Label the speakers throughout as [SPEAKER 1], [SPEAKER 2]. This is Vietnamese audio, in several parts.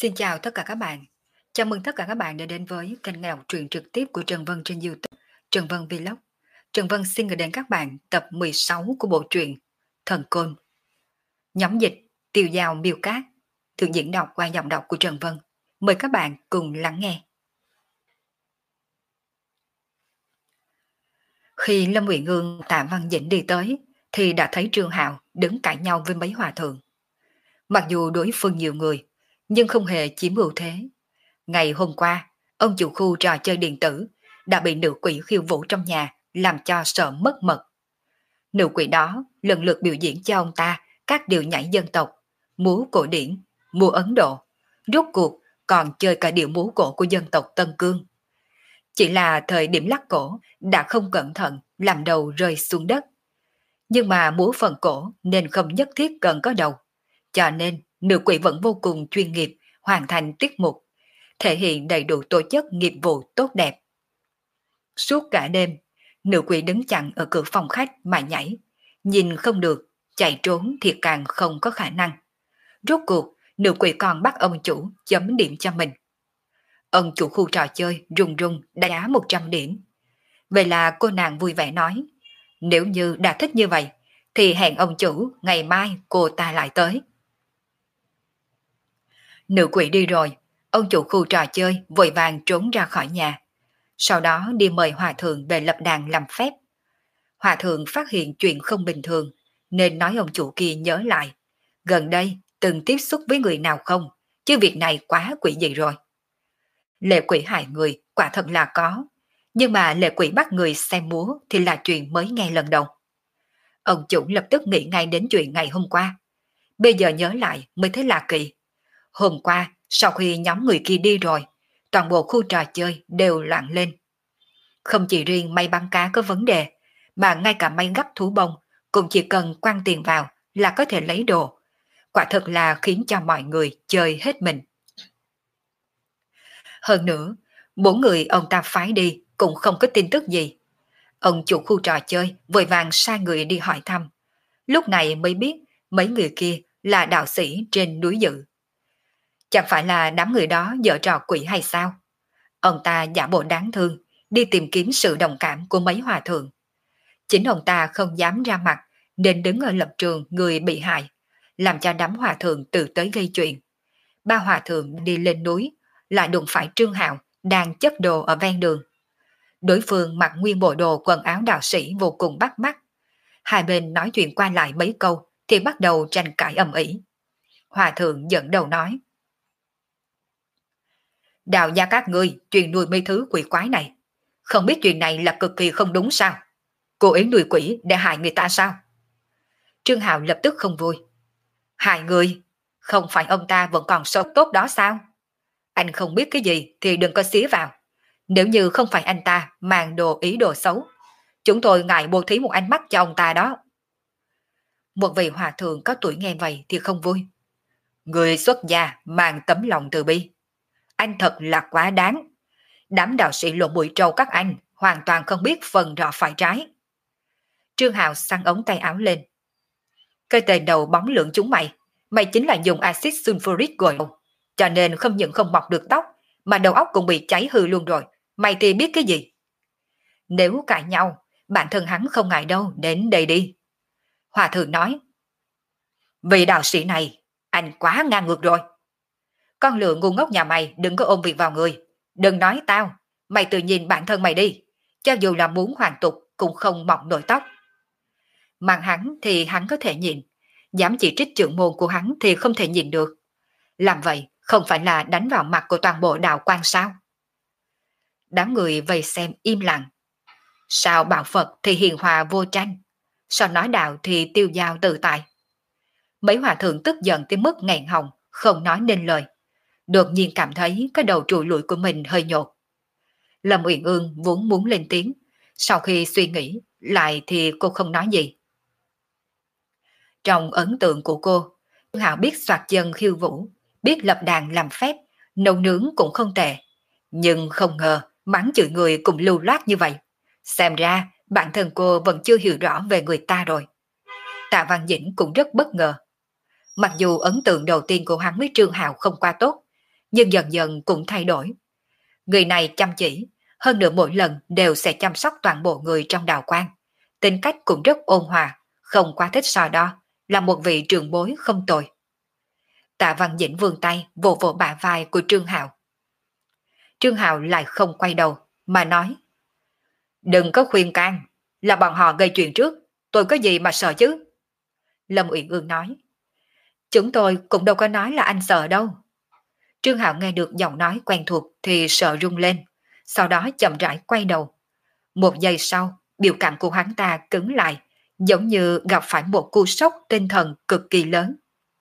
[SPEAKER 1] Xin chào tất cả các bạn. Chào mừng tất cả các bạn đã đến với kênh nghe đọc truyện trực tiếp của Trần Vân trên YouTube, Trần Vân Vlog. Trần Vân xin gửi đến các bạn tập 16 của bộ truyện Thần Côn. Nhóm dịch Tiêu Dao Miêu Cát, được diễn đọc qua giọng đọc của Trần Vân. Mời các bạn cùng lắng nghe. Khi Lâm Uyển Ương, Tạ Văn Dĩnh đi tới, thì đã thấy Trương Hạo đứng cãi nhau với mấy hòa thượng. Mặc dù đối phương nhiều người, nhưng không hề chiếm ưu thế. Ngày hôm qua, ông chủ khu trò chơi điện tử đã bị nữ quỷ khiêu vũ trong nhà làm cho sợ mất mật. Nữ quỷ đó lần lượt biểu diễn cho ông ta các điệu nhảy dân tộc, múa cổ điển, múa Ấn Độ, rốt cuộc còn chơi cả điệu múa cổ của dân tộc Tân Cương. Chỉ là thời điểm lắc cổ đã không cẩn thận làm đầu rơi xuống đất. Nhưng mà múa phần cổ nên không nhất thiết cần có đầu, cho nên nữ quỷ vẫn vô cùng chuyên nghiệp hoàn thành tiết mục, thể hiện đầy đủ tố chất nghiệp vụ tốt đẹp. Suốt cả đêm, nữ quỷ đứng chặn ở cửa phòng khách mà nhảy, nhìn không được, chạy trốn thì càng không có khả năng. Rốt cuộc, nữ quỷ còn bắt ông chủ chấm điểm cho mình. Ông chủ khu trò chơi rung rung đánh giá 100 điểm. Vậy là cô nàng vui vẻ nói, nếu như đã thích như vậy, thì hẹn ông chủ ngày mai cô ta lại tới. Nữ quỷ đi rồi, ông chủ khu trò chơi vội vàng trốn ra khỏi nhà. Sau đó đi mời hòa thượng về lập đàn làm phép. Hòa thượng phát hiện chuyện không bình thường, nên nói ông chủ kia nhớ lại. Gần đây từng tiếp xúc với người nào không, chứ việc này quá quỷ dị rồi. Lệ quỷ hại người quả thật là có, nhưng mà lệ quỷ bắt người xem múa thì là chuyện mới nghe lần đầu. Ông chủ lập tức nghĩ ngay đến chuyện ngày hôm qua. Bây giờ nhớ lại mới thấy lạ kỳ. Hôm qua, sau khi nhóm người kia đi rồi, toàn bộ khu trò chơi đều loạn lên. Không chỉ riêng may bắn cá có vấn đề, mà ngay cả may gấp thú bông cũng chỉ cần quăng tiền vào là có thể lấy đồ. Quả thật là khiến cho mọi người chơi hết mình. Hơn nữa, 4 người ông ta phái đi cũng không có tin tức gì. Ông chủ khu trò chơi vội vàng sai người đi hỏi thăm. Lúc này mới biết mấy người kia là đạo sĩ trên núi Dự. Chẳng phải là đám người đó giở trò quỷ hay sao? Ông ta giả bộ đáng thương, đi tìm kiếm sự đồng cảm của mấy hòa thượng. Chính ông ta không dám ra mặt, nên đứng ở lập trường người bị hại, làm cho đám hòa thượng tự tới gây chuyện. 3 hòa thượng đi lên núi, lại đụng phải Trương Hạo đang chất đồ ở ven đường. Đối phương mặc nguyên bộ đồ quần áo đạo sĩ vô cùng bắt mắt. Hai bên nói chuyện qua lại mấy câu thì bắt đầu tranh cãi ầm ĩ. Hòa thượng dẫn đầu nói: Đạo gia các ngươi truyền nuôi mấy thứ quỷ quái này, không biết chuyện này là cực kỳ không đúng sao? Cố ý nuôi quỷ để hại người ta sao? Trương Hạo lập tức không vui. Hại người? Không phải ông ta vẫn còn sống tốt đó sao? Anh không biết cái gì thì đừng có xía vào. Nếu như không phải anh ta mang đồ ý đồ xấu, chúng tôi ngại bố thí một ánh mắt cho ông ta đó. Một vị hòa thượng có tuổi nghe vậy thì không vui. Người xuất gia mang tấm lòng từ bi. Anh thật là quá đáng. Đám đạo sĩ lộ mũi trâu các anh hoàn toàn không biết phần rõ phải trái. Trương Hạo xăng ống tay áo lên. Cái tên đầu bóng lượng chúng mày, mày chính là dùng axit sulfuric rồi, cho nên không những không mọc được tóc, mà đầu óc cũng bị cháy hư luôn rồi. Mày thì biết cái gì? Nếu cãi nhau, bản thân hắn không ngại đâu, đến đây đi. Hòa thượng nói. Vị đạo sĩ này, anh quá ngang ngược rồi. Con lừa ngu ngốc nhà mày đừng có ôm việc vào người. Đừng nói tao, mày tự nhìn bản thân mày đi. Cho dù là muốn hoàn tục cũng không mọc nổi tóc. Mang hắn thì hắn có thể nhìn, dám chỉ trích trưởng môn của hắn thì không thể nhìn được. Làm vậy không phải là đánh vào mặt của toàn bộ đạo quan sao? Đám người vây xem im lặng. Sao bảo Phật thì hiền hòa vô tranh, sao nói đạo thì tiêu dao tự tại? Mấy hòa thượng tức giận tới mức nghẹn họng, không nói nên lời. Đột nhiên cảm thấy cái đầu trụi lủi của mình hơi nhột. Lâm Uyển Ương vốn muốn lên tiếng, sau khi suy nghĩ lại thì cô không nói gì. Trong ấn tượng của cô, Hạo biết soạt chân khiêu vũ, biết lập đàn làm phép, nấu nướng cũng không tệ. Nhưng không ngờ mắng chửi người cũng lưu loát như vậy. Xem ra bản thân cô vẫn chưa hiểu rõ về người ta rồi. Tạ Văn Dĩnh cũng rất bất ngờ. Mặc dù ấn tượng đầu tiên của hắn với Trương Hạo không qua tốt, nhưng dần dần cũng thay đổi. Người này chăm chỉ, hơn nữa mỗi lần đều sẽ chăm sóc toàn bộ người trong đạo quan. Tính cách cũng rất ôn hòa, không quá thích so đo, là một vị trưởng bối không tồi. Tạ Văn Dĩnh vươn tay vỗ vỗ bả vai của Trương Hạo. Trương Hạo lại không quay đầu, mà nói: đừng có khuyên can, là bọn họ gây chuyện trước, tôi có gì mà sợ chứ? Lâm Uyển Ương nói: chúng tôi cũng đâu có nói là anh sợ đâu. Trương Hạo nghe được giọng nói quen thuộc thì sợ run lên, sau đó chậm rãi quay đầu. Một giây sau, biểu cảm của hắn ta cứng lại, giống như gặp phải một cú sốc tinh thần cực kỳ lớn.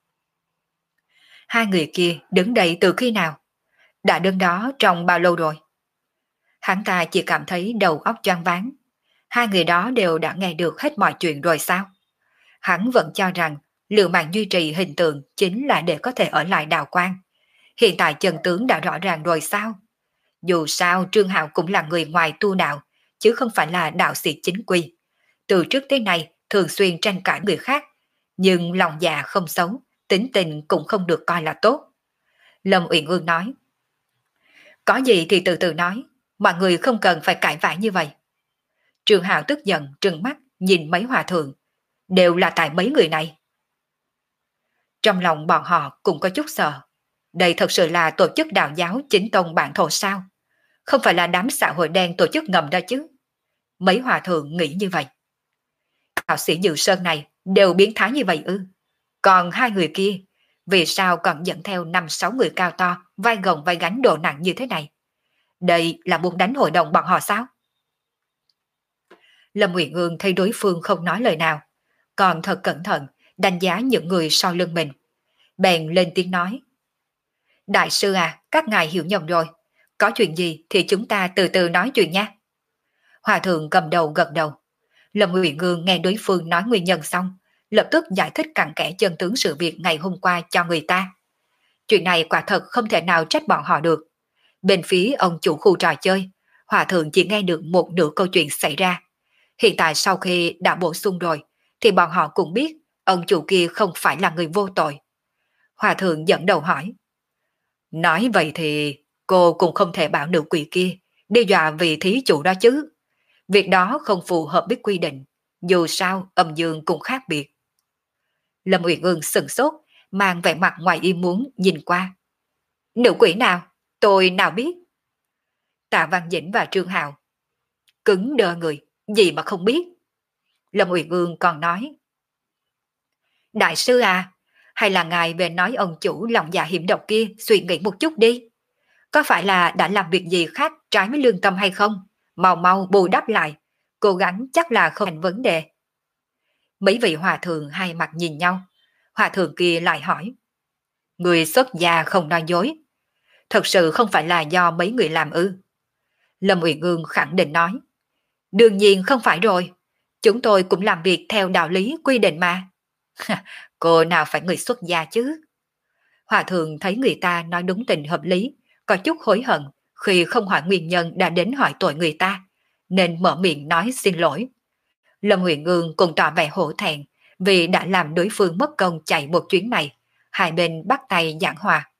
[SPEAKER 1] Hai người kia đứng đây từ khi nào? Đã đứng đó trong bao lâu rồi? Hắn ta chỉ cảm thấy đầu óc choáng váng. Hai người đó đều đã nghe được hết mọi chuyện rồi sao? Hắn vẫn cho rằng liều mạng duy trì hình tượng chính là để có thể ở lại đạo quan. Hiện tại chân tướng đã rõ ràng rồi sao? Dù sao Trương Hạo cũng là người ngoài tu đạo, chứ không phải là đạo sĩ chính quy. Từ trước tới nay thường xuyên tranh cãi người khác, nhưng lòng dạ không xấu, tính tình cũng không được coi là tốt. Lâm Uyển Ương nói: có gì thì từ từ nói, mọi người không cần phải cãi vã như vậy. Trương Hạo tức giận trừng mắt nhìn mấy hòa thượng, đều là tại mấy người này. Trong lòng bọn họ cũng có chút sợ. Đây thật sự là tổ chức đạo giáo chính tông bản thổ sao? Không phải là đám xã hội đen tổ chức ngầm ra chứ? Mấy hòa thượng nghĩ như vậy. Đạo sĩ Dự Sơn này đều biến thái như vậy ư? Còn hai người kia, vì sao còn dẫn theo 5-6 người cao to, vai gồng vai gánh độ nặng như thế này? Đây là muốn đánh hội đồng bọn họ sao? Lâm Uyển Ương thấy đối phương không nói lời nào, còn thật cẩn thận đánh giá những người sau lưng mình. Bèn lên tiếng nói: đại sư à, các ngài hiểu nhầm rồi. Có chuyện gì thì chúng ta từ từ nói chuyện nha. Hòa thượng cầm đầu gật đầu. Lâm Uyển Ương nghe đối phương nói nguyên nhân xong, lập tức giải thích cặn kẽ chân tướng sự việc ngày hôm qua cho người ta. Chuyện này quả thật không thể nào trách bọn họ được. Bên phía ông chủ khu trò chơi, Hòa thượng chỉ nghe được một nửa câu chuyện xảy ra. Hiện tại sau khi đã bổ sung rồi, thì bọn họ cũng biết ông chủ kia không phải là người vô tội. Hòa thượng dẫn đầu hỏi: nói vậy thì cô cũng không thể bảo nữ quỷ kia đe dọa vị thí chủ đó chứ. Việc đó không phù hợp với quy định, dù sao âm dương cũng khác biệt. Lâm Uyển Ương sừng sốt, mang vẻ mặt ngoài ý muốn nhìn qua. Nữ quỷ nào? Tôi nào biết? Tạ Văn Dĩnh và Trương Hạo cứng đơ người, gì mà không biết. Lâm Uyển Ương còn nói: đại sư à, hay là ngài về nói ông chủ lòng dạ hiểm độc kia suy nghĩ một chút đi. Có phải là đã làm việc gì khác trái với lương tâm hay không? Mau mau bù đắp lại, cố gắng chắc là không thành vấn đề. Mấy vị hòa thượng hai mặt nhìn nhau. Hòa thượng kia lại hỏi: người xuất gia không nói dối, thật sự không phải là do mấy người làm ư? Lâm Uyển Ương khẳng định nói: đương nhiên không phải rồi, chúng tôi cũng làm việc theo đạo lý quy định mà. Cô nào phải người xuất gia chứ? Hòa thượng thấy người ta nói đúng tình hợp lý, có chút hối hận khi không hỏi nguyên nhân đã đến hỏi tội người ta, nên mở miệng nói xin lỗi. Lâm Huyền Ương cũng tỏ vẻ hổ thẹn vì đã làm đối phương mất công chạy một chuyến này. Hai bên bắt tay giảng hòa.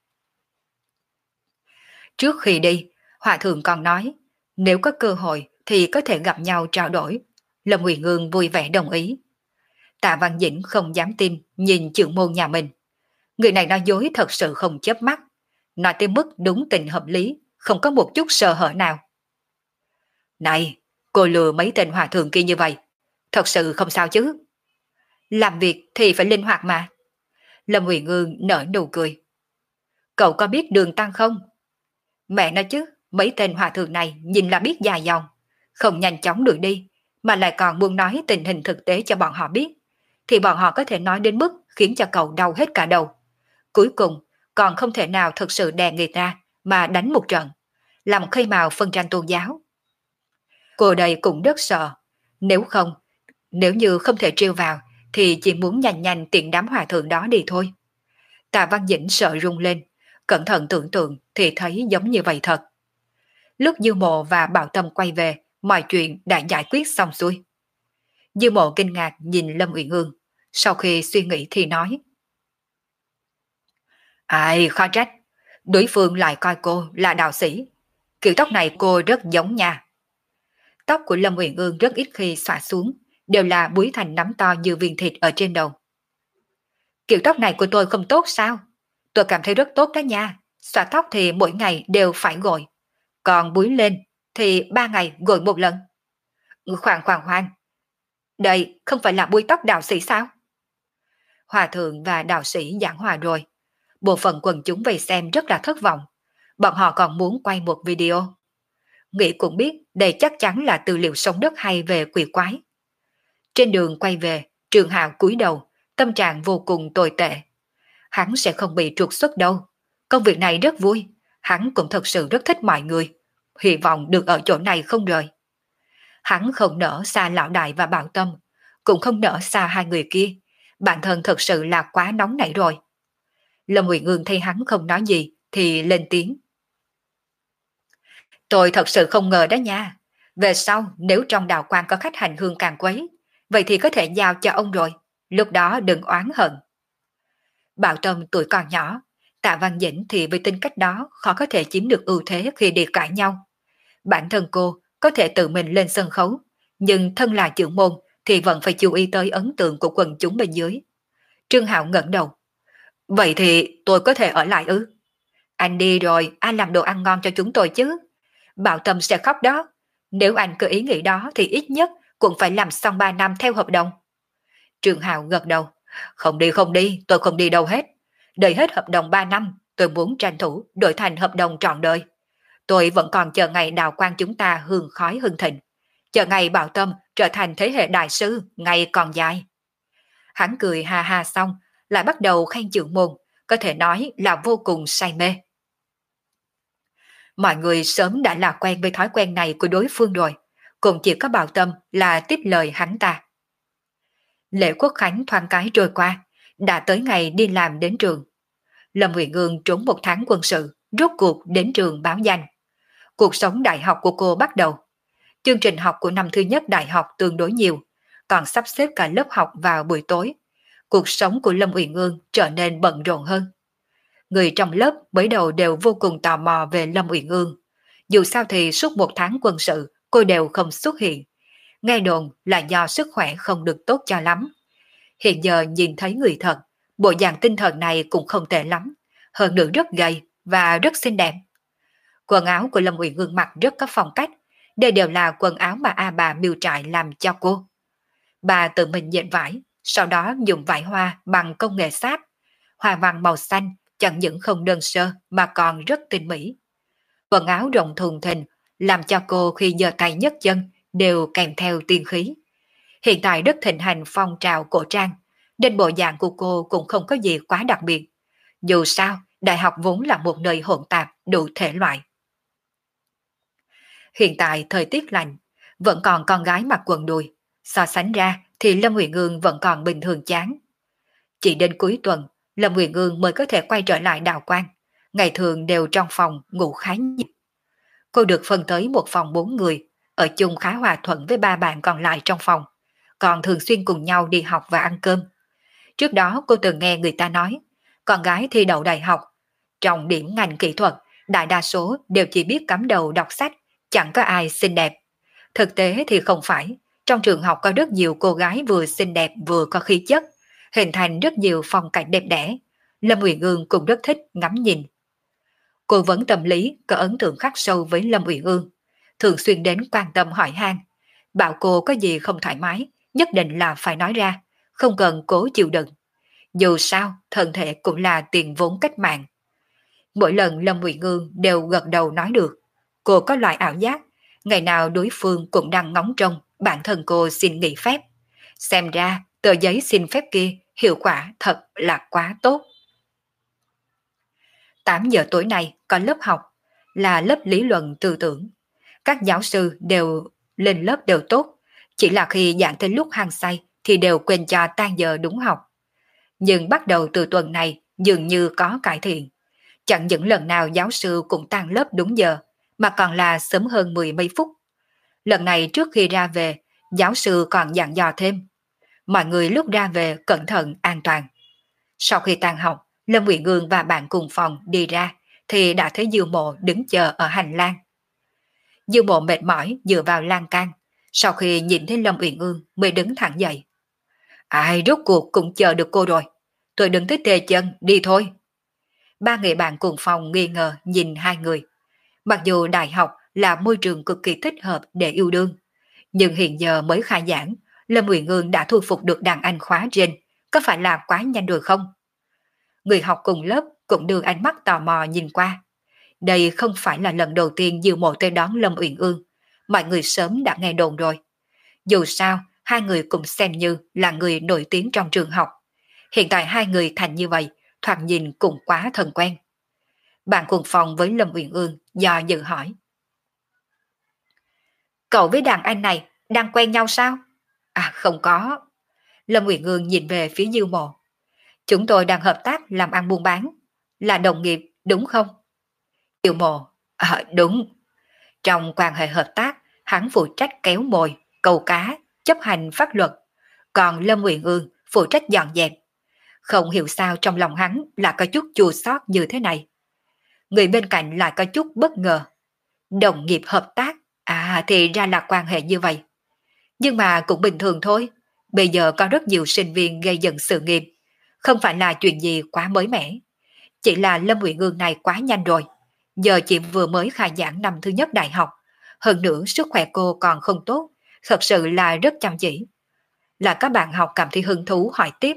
[SPEAKER 1] Trước khi đi, Hòa thượng còn nói nếu có cơ hội thì có thể gặp nhau trao đổi. Lâm Huyền Ương vui vẻ đồng ý. Tạ Văn Dĩnh không dám tin nhìn trưởng môn nhà mình. Người này nói dối thật sự không chớp mắt, nói tới mức đúng tình hợp lý, không có một chút sơ hở nào. Này, cô lừa mấy tên hòa thượng kia như vậy, thật sự không sao chứ? Làm việc thì phải linh hoạt mà. Lâm Huyền Ương nở nụ cười. Cậu có biết đường tăng không? Mẹ nói chứ, mấy tên hòa thượng này nhìn là biết dài dòng, không nhanh chóng đuổi đi, mà lại còn muốn nói tình hình thực tế cho bọn họ biết, thì bọn họ có thể nói đến mức khiến cho cậu đau hết cả đầu. Cuối cùng, còn không thể nào thực sự đè người ta mà đánh một trận, làm khơi mào phân tranh tôn giáo. Cô đây cũng rất sợ, nếu như không thể trêu vào, thì chỉ muốn nhanh nhanh tiện đám hòa thượng đó đi thôi. Tạ Văn Dĩnh sợ rung lên, cẩn thận tưởng tượng thì thấy giống như vậy thật. Lúc Dư Mộ và Bảo Tâm quay về, mọi chuyện đã giải quyết xong xuôi. Dư Mộ kinh ngạc nhìn Lâm Uyển Ương, sau khi suy nghĩ thì nói: ai khó trách, Đối phương lại coi cô là đạo sĩ. Kiểu tóc này cô rất giống nha. Tóc của Lâm Uyển Ương rất ít khi xõa xuống, đều là búi thành nắm to như viên thịt ở trên đầu. Kiểu tóc này của tôi không tốt sao? Tôi cảm thấy rất tốt đó nha. Xõa tóc thì mỗi ngày đều phải gội. Còn búi lên thì 3 ngày gội một lần. Khoan. Đây không phải là búi tóc đạo sĩ sao? Hòa thượng và đạo sĩ giảng hòa rồi. Bộ phận quần chúng vây xem rất là thất vọng. Bọn họ còn muốn quay một video. Nghĩ cũng biết đây chắc chắn là tư liệu sống đất hay về quỷ quái. Trên đường quay về, Trường Hạo cúi đầu, tâm trạng vô cùng tồi tệ. Hắn sẽ không bị trục xuất đâu. Công việc này rất vui, hắn cũng thật sự rất thích mọi người. Hy vọng được ở chỗ này không rời. Hắn không nỡ xa Lão Đại và Bảo Tâm, cũng không nỡ xa hai người kia. Bản thân thật sự là quá nóng nảy rồi. Lâm Uyển Ương thấy hắn không nói gì thì lên tiếng. Tôi thật sự không ngờ đó nha. Về sau nếu trong đạo quan có khách hành hương càng quấy, vậy thì có thể giao cho ông rồi. Lúc đó đừng oán hận. Bảo Tâm tuổi còn nhỏ, Tạ Văn Dĩnh thì với tính cách đó khó có thể chiếm được ưu thế khi đi cãi nhau. Bản thân cô có thể tự mình lên sân khấu, nhưng thân là trưởng môn thì vẫn phải chú ý tới ấn tượng của quần chúng bên dưới. Trương Hạo ngẩng đầu. Vậy thì tôi có thể ở lại ư? Anh đi rồi, anh làm đồ ăn ngon cho chúng tôi chứ. Bảo Tâm sẽ khóc đó. Nếu anh có ý nghĩ đó thì ít nhất cũng phải làm xong 3 năm theo hợp đồng. Trương Hạo gật đầu. Không đi, tôi không đi đâu hết. Đợi hết hợp đồng 3 năm, tôi muốn tranh thủ đổi thành hợp đồng trọn đời. Tôi vẫn còn chờ ngày đào quang chúng ta hương khói hưng thịnh. Chờ ngày Bảo Tâm trở thành thế hệ đại sư, ngày còn dài. Hắn cười ha ha xong, lại bắt đầu khen trưởng môn, có thể nói là vô cùng say mê. Mọi người sớm đã là quen với thói quen này của đối phương rồi, cũng chỉ có Bảo Tâm là tiếp lời hắn ta. Lễ Quốc Khánh thoáng cái trôi qua, đã tới ngày đi làm đến trường. Lâm Uyển Ương trốn 1 tháng quân sự, rốt cuộc đến trường báo danh. Cuộc sống đại học của cô bắt đầu. Chương trình học của năm thứ nhất đại học tương đối nhiều, còn sắp xếp cả lớp học vào buổi tối. Cuộc sống của Lâm Uyển Ương trở nên bận rộn hơn. Người trong lớp mới đầu đều vô cùng tò mò về Lâm Uyển Ương. Dù sao thì suốt 1 tháng quân sự cô đều không xuất hiện. Nghe đồn là do sức khỏe không được tốt cho lắm. Hiện giờ nhìn thấy người thật, bộ dạng tinh thần này cũng không tệ lắm. Hơn nữa rất gầy và rất xinh đẹp. Quần áo của Lâm Uyển Ương mặc rất có phong cách. Đây đều là quần áo mà A bà Miêu Trại làm cho cô. Bà tự mình dệt vải, sau đó dùng vải hoa bằng công nghệ sáp. Hoa văn màu xanh chẳng những không đơn sơ mà còn rất tinh mỹ. Quần áo rộng thùng thình làm cho cô khi giơ tay nhấc chân đều kèm theo tiên khí. Hiện tại rất thịnh hành phong trào cổ trang, nên bộ dạng của cô cũng không có gì quá đặc biệt. Dù sao, đại học vốn là một nơi hỗn tạp đủ thể loại. Hiện tại thời tiết lạnh, vẫn còn con gái mặc quần đùi. So sánh ra thì Lâm Uyển Ương vẫn còn bình thường chán. Chỉ đến cuối tuần, Lâm Uyển Ương mới có thể quay trở lại đạo quan. Ngày thường đều trong phòng ngủ khá nhiều. Cô được phân tới một phòng 4 người, ở chung khá hòa thuận với 3 bạn còn lại trong phòng, còn thường xuyên cùng nhau đi học và ăn cơm. Trước đó cô từng nghe người ta nói, con gái thi đậu đại học, trọng điểm ngành kỹ thuật, đại đa số đều chỉ biết cắm đầu đọc sách, chẳng có ai xinh đẹp. Thực tế thì không phải, trong trường học có rất nhiều cô gái vừa xinh đẹp vừa có khí chất, hình thành rất nhiều phong cảnh đẹp đẽ. Lâm Uyển Ương cũng rất thích ngắm nhìn. Cô vấn tâm lý có ấn tượng khắc sâu với Lâm Uyển Ương, thường xuyên đến quan tâm hỏi han, bảo cô có gì không thoải mái, nhất định là phải nói ra, không cần cố chịu đựng. Dù sao, thân thể cũng là tiền vốn cách mạng. Mỗi lần Lâm Uyển Ương đều gật đầu nói được, cô có loại ảo giác, ngày nào đối phương cũng đang ngóng trông bản thân cô xin nghỉ phép. Xem ra, tờ giấy xin phép kia hiệu quả thật là quá tốt. 8 giờ tối nay có lớp học, là lớp lý luận tư tưởng. Các giáo sư đều lên lớp đều tốt, chỉ là khi giảng tới lúc hăng say thì đều quên cho tan giờ đúng học. Nhưng bắt đầu từ tuần này dường như có cải thiện. Chẳng những lần nào giáo sư cũng tan lớp đúng giờ, mà còn là sớm hơn 10 mấy phút. Lần này trước khi ra về, giáo sư còn dặn dò thêm. Mọi người lúc ra về cẩn thận, an toàn. Sau khi tan học, Lâm Uyển Ương và bạn cùng phòng đi ra, thì đã thấy Dư Mộ đứng chờ ở hành lang. Dư Mộ mệt mỏi dựa vào lan can, sau khi nhìn thấy Lâm Uyển Ương mới đứng thẳng dậy. Ai rốt cuộc cũng chờ được cô rồi, tôi đừng tới tê chân, đi thôi. Ba người bạn cùng phòng nghi ngờ nhìn hai người. Mặc dù đại học là môi trường cực kỳ thích hợp để yêu đương, nhưng hiện giờ mới khai giảng, Lâm Uyển Ương đã thu phục được đàn anh khóa trên, có phải là quá nhanh rồi không? Người học cùng lớp cũng đưa ánh mắt tò mò nhìn qua. Đây không phải là lần đầu tiên Diêu Mộ tới đón Lâm Uyển Ương, mọi người sớm đã nghe đồn rồi. Dù sao, hai người cũng xem như là người nổi tiếng trong trường học. Hiện tại hai người thành như vậy, thoạt nhìn cũng quá thân quen. Bạn cùng phòng với Lâm Uyển Ương do dự hỏi. Cậu với đàn anh này đang quen nhau sao? À không có. Lâm Uyển Ương nhìn về phía Diêu Mộ. Chúng tôi đang hợp tác làm ăn buôn bán. Là đồng nghiệp đúng không? Diêu Mộ. Đúng. Trong quan hệ hợp tác, hắn phụ trách kéo mồi, câu cá, chấp hành pháp luật. Còn Lâm Uyển Ương phụ trách dọn dẹp. Không hiểu sao trong lòng hắn là có chút chua xót như thế này. Người bên cạnh lại có chút bất ngờ. Đồng nghiệp hợp tác, thì ra là quan hệ như vậy. Nhưng mà cũng bình thường thôi. Bây giờ có rất nhiều sinh viên gây dựng sự nghiệp. Không phải là chuyện gì quá mới mẻ. Chỉ là Lâm Uyển Ương này quá nhanh rồi. Giờ chị vừa mới khai giảng năm thứ nhất đại học. Hơn nữa sức khỏe cô còn không tốt. Thật sự là rất chăm chỉ. Là các bạn học cảm thấy hứng thú hỏi tiếp.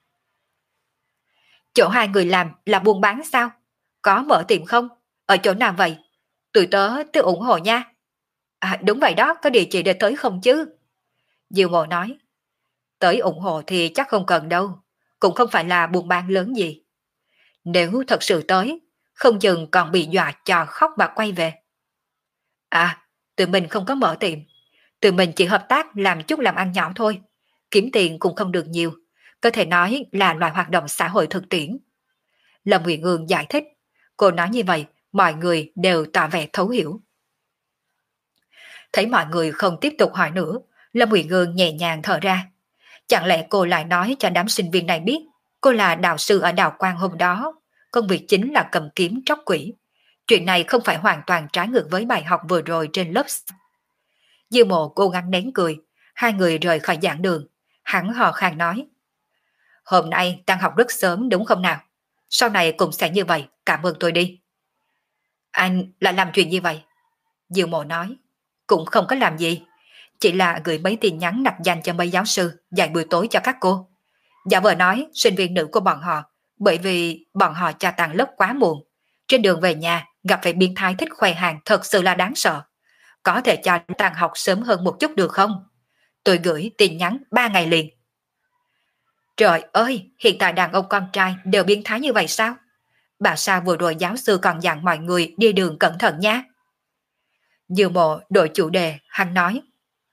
[SPEAKER 1] Chỗ hai người làm là buôn bán sao? Có mở tiệm không? Ở chỗ nào vậy? Tụi tớ ủng hộ nha. Đúng vậy đó, có địa chỉ để tới không chứ? Diêu Mộ nói. Tới ủng hộ thì chắc không cần đâu. Cũng không phải là buôn bán lớn gì. Nếu thật sự tới, không chừng còn bị dọa cho khóc mà quay về. Tụi mình không có mở tiệm. Tụi mình chỉ hợp tác làm chút làm ăn nhỏ thôi. Kiếm tiền cũng không được nhiều. Có thể nói là loại hoạt động xã hội thực tiễn. Lâm Uyển Ương giải thích. Cô nói như vậy, mọi người đều tỏ vẻ thấu hiểu. Thấy mọi người không tiếp tục hỏi nữa, Lâm Uyển Ương nhẹ nhàng thở ra. Chẳng lẽ cô lại nói cho đám sinh viên này biết cô là đạo sư ở Đào Quang hôm đó, công việc chính là cầm kiếm tróc quỷ. Chuyện này không phải hoàn toàn trái ngược với bài học vừa rồi trên lớp. Diêu Mộ cố gắng nén cười, hai người rời khỏi giảng đường. Hắn hò khan nói. Hôm nay tan học rất sớm đúng không nào? Sau này cũng sẽ như vậy, cảm ơn tôi đi. Anh lại làm chuyện như vậy? Diêu Mộ nói. Cũng không có làm gì, chỉ là gửi mấy tin nhắn nặc danh cho mấy giáo sư dạy buổi tối cho các cô. Giả vờ nói sinh viên nữ của bọn họ, bởi vì bọn họ cho tàn lớp quá muộn. Trên đường về nhà gặp phải biến thái thích khoe hàng thật sự là đáng sợ. Có thể cho tàn học sớm hơn một chút được không? Tôi gửi tin nhắn 3 ngày liền. Trời ơi, hiện tại đàn ông con trai đều biến thái như vậy sao? Bà sao vừa rồi giáo sư còn dặn mọi người đi đường cẩn thận nha. Diêu Mộ đổi chủ đề, hắn nói.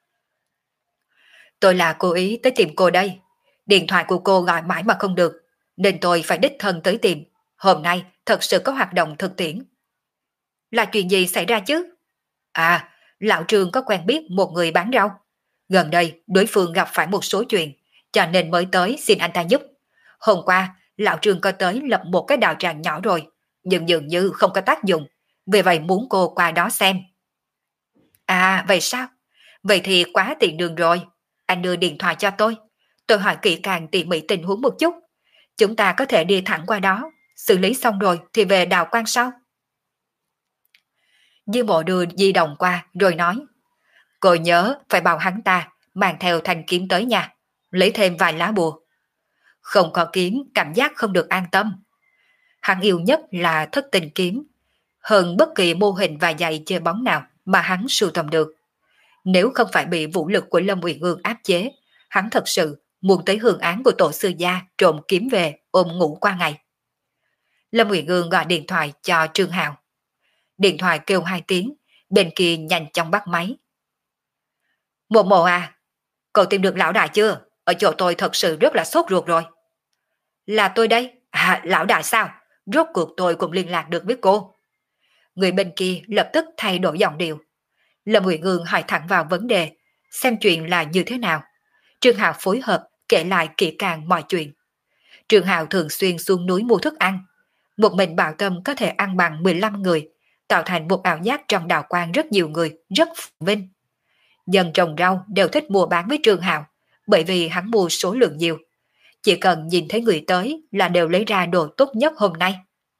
[SPEAKER 1] Tôi là cố ý tới tìm cô đây. Điện thoại của cô gọi mãi mà không được, nên tôi phải đích thân tới tìm. Hôm nay thật sự có hoạt động thực tiễn. Là chuyện gì xảy ra chứ? Lão Trương có quen biết một người bán rau. Gần đây đối phương gặp phải một số chuyện, cho nên mới tới xin anh ta giúp. Hôm qua, Lão Trương có tới lập một cái đạo tràng nhỏ rồi, nhưng dường như không có tác dụng. Vì vậy muốn cô qua đó xem. Vậy sao? Vậy thì quá tiện đường rồi. Anh đưa điện thoại cho tôi. Tôi hỏi kỹ càng tỉ mỉ tình huống một chút. Chúng ta có thể đi thẳng qua đó. Xử lý xong rồi thì về Đào Quang sau. Diêu Mộ đưa di động qua rồi nói. Cô nhớ phải bảo hắn ta mang theo thanh kiếm tới nhà. Lấy thêm vài lá bùa. Không có kiếm cảm giác không được an tâm. Hắn yêu nhất là thất tình kiếm. Hơn bất kỳ mô hình và giày chơi bóng nào mà hắn sưu tầm được. Nếu không phải bị vũ lực của Lâm Uyển Ương áp chế, hắn thật sự muốn tới hương án của tổ sư gia trộm kiếm về ôm ngủ qua ngày. Lâm Uyển Ương gọi điện thoại cho Trương Hạo. Điện thoại kêu 2 tiếng, bên kia nhanh chóng bắt máy. Mộ Mộ cậu tìm được lão đại chưa? Ở chỗ tôi thật sự rất là sốt ruột rồi. Là tôi đây. Lão đại sao? Rốt cuộc tôi cũng liên lạc được với cô. Người bên kia lập tức thay đổi giọng điệu. Lâm Uyển Ương hỏi thẳng vào vấn đề, xem chuyện là như thế nào. Trương Hạo phối hợp kể lại kỹ càng mọi chuyện. Trương Hạo thường xuyên xuống núi mua thức ăn. Một mình Bảo Tâm có thể ăn bằng 15 người, tạo thành một ảo giác trong đạo quan rất nhiều người, rất phồn vinh. Dân trồng rau đều thích mua bán với Trương Hạo, bởi vì hắn mua số lượng nhiều. Chỉ cần nhìn thấy người tới là đều lấy ra đồ tốt nhất hôm nay.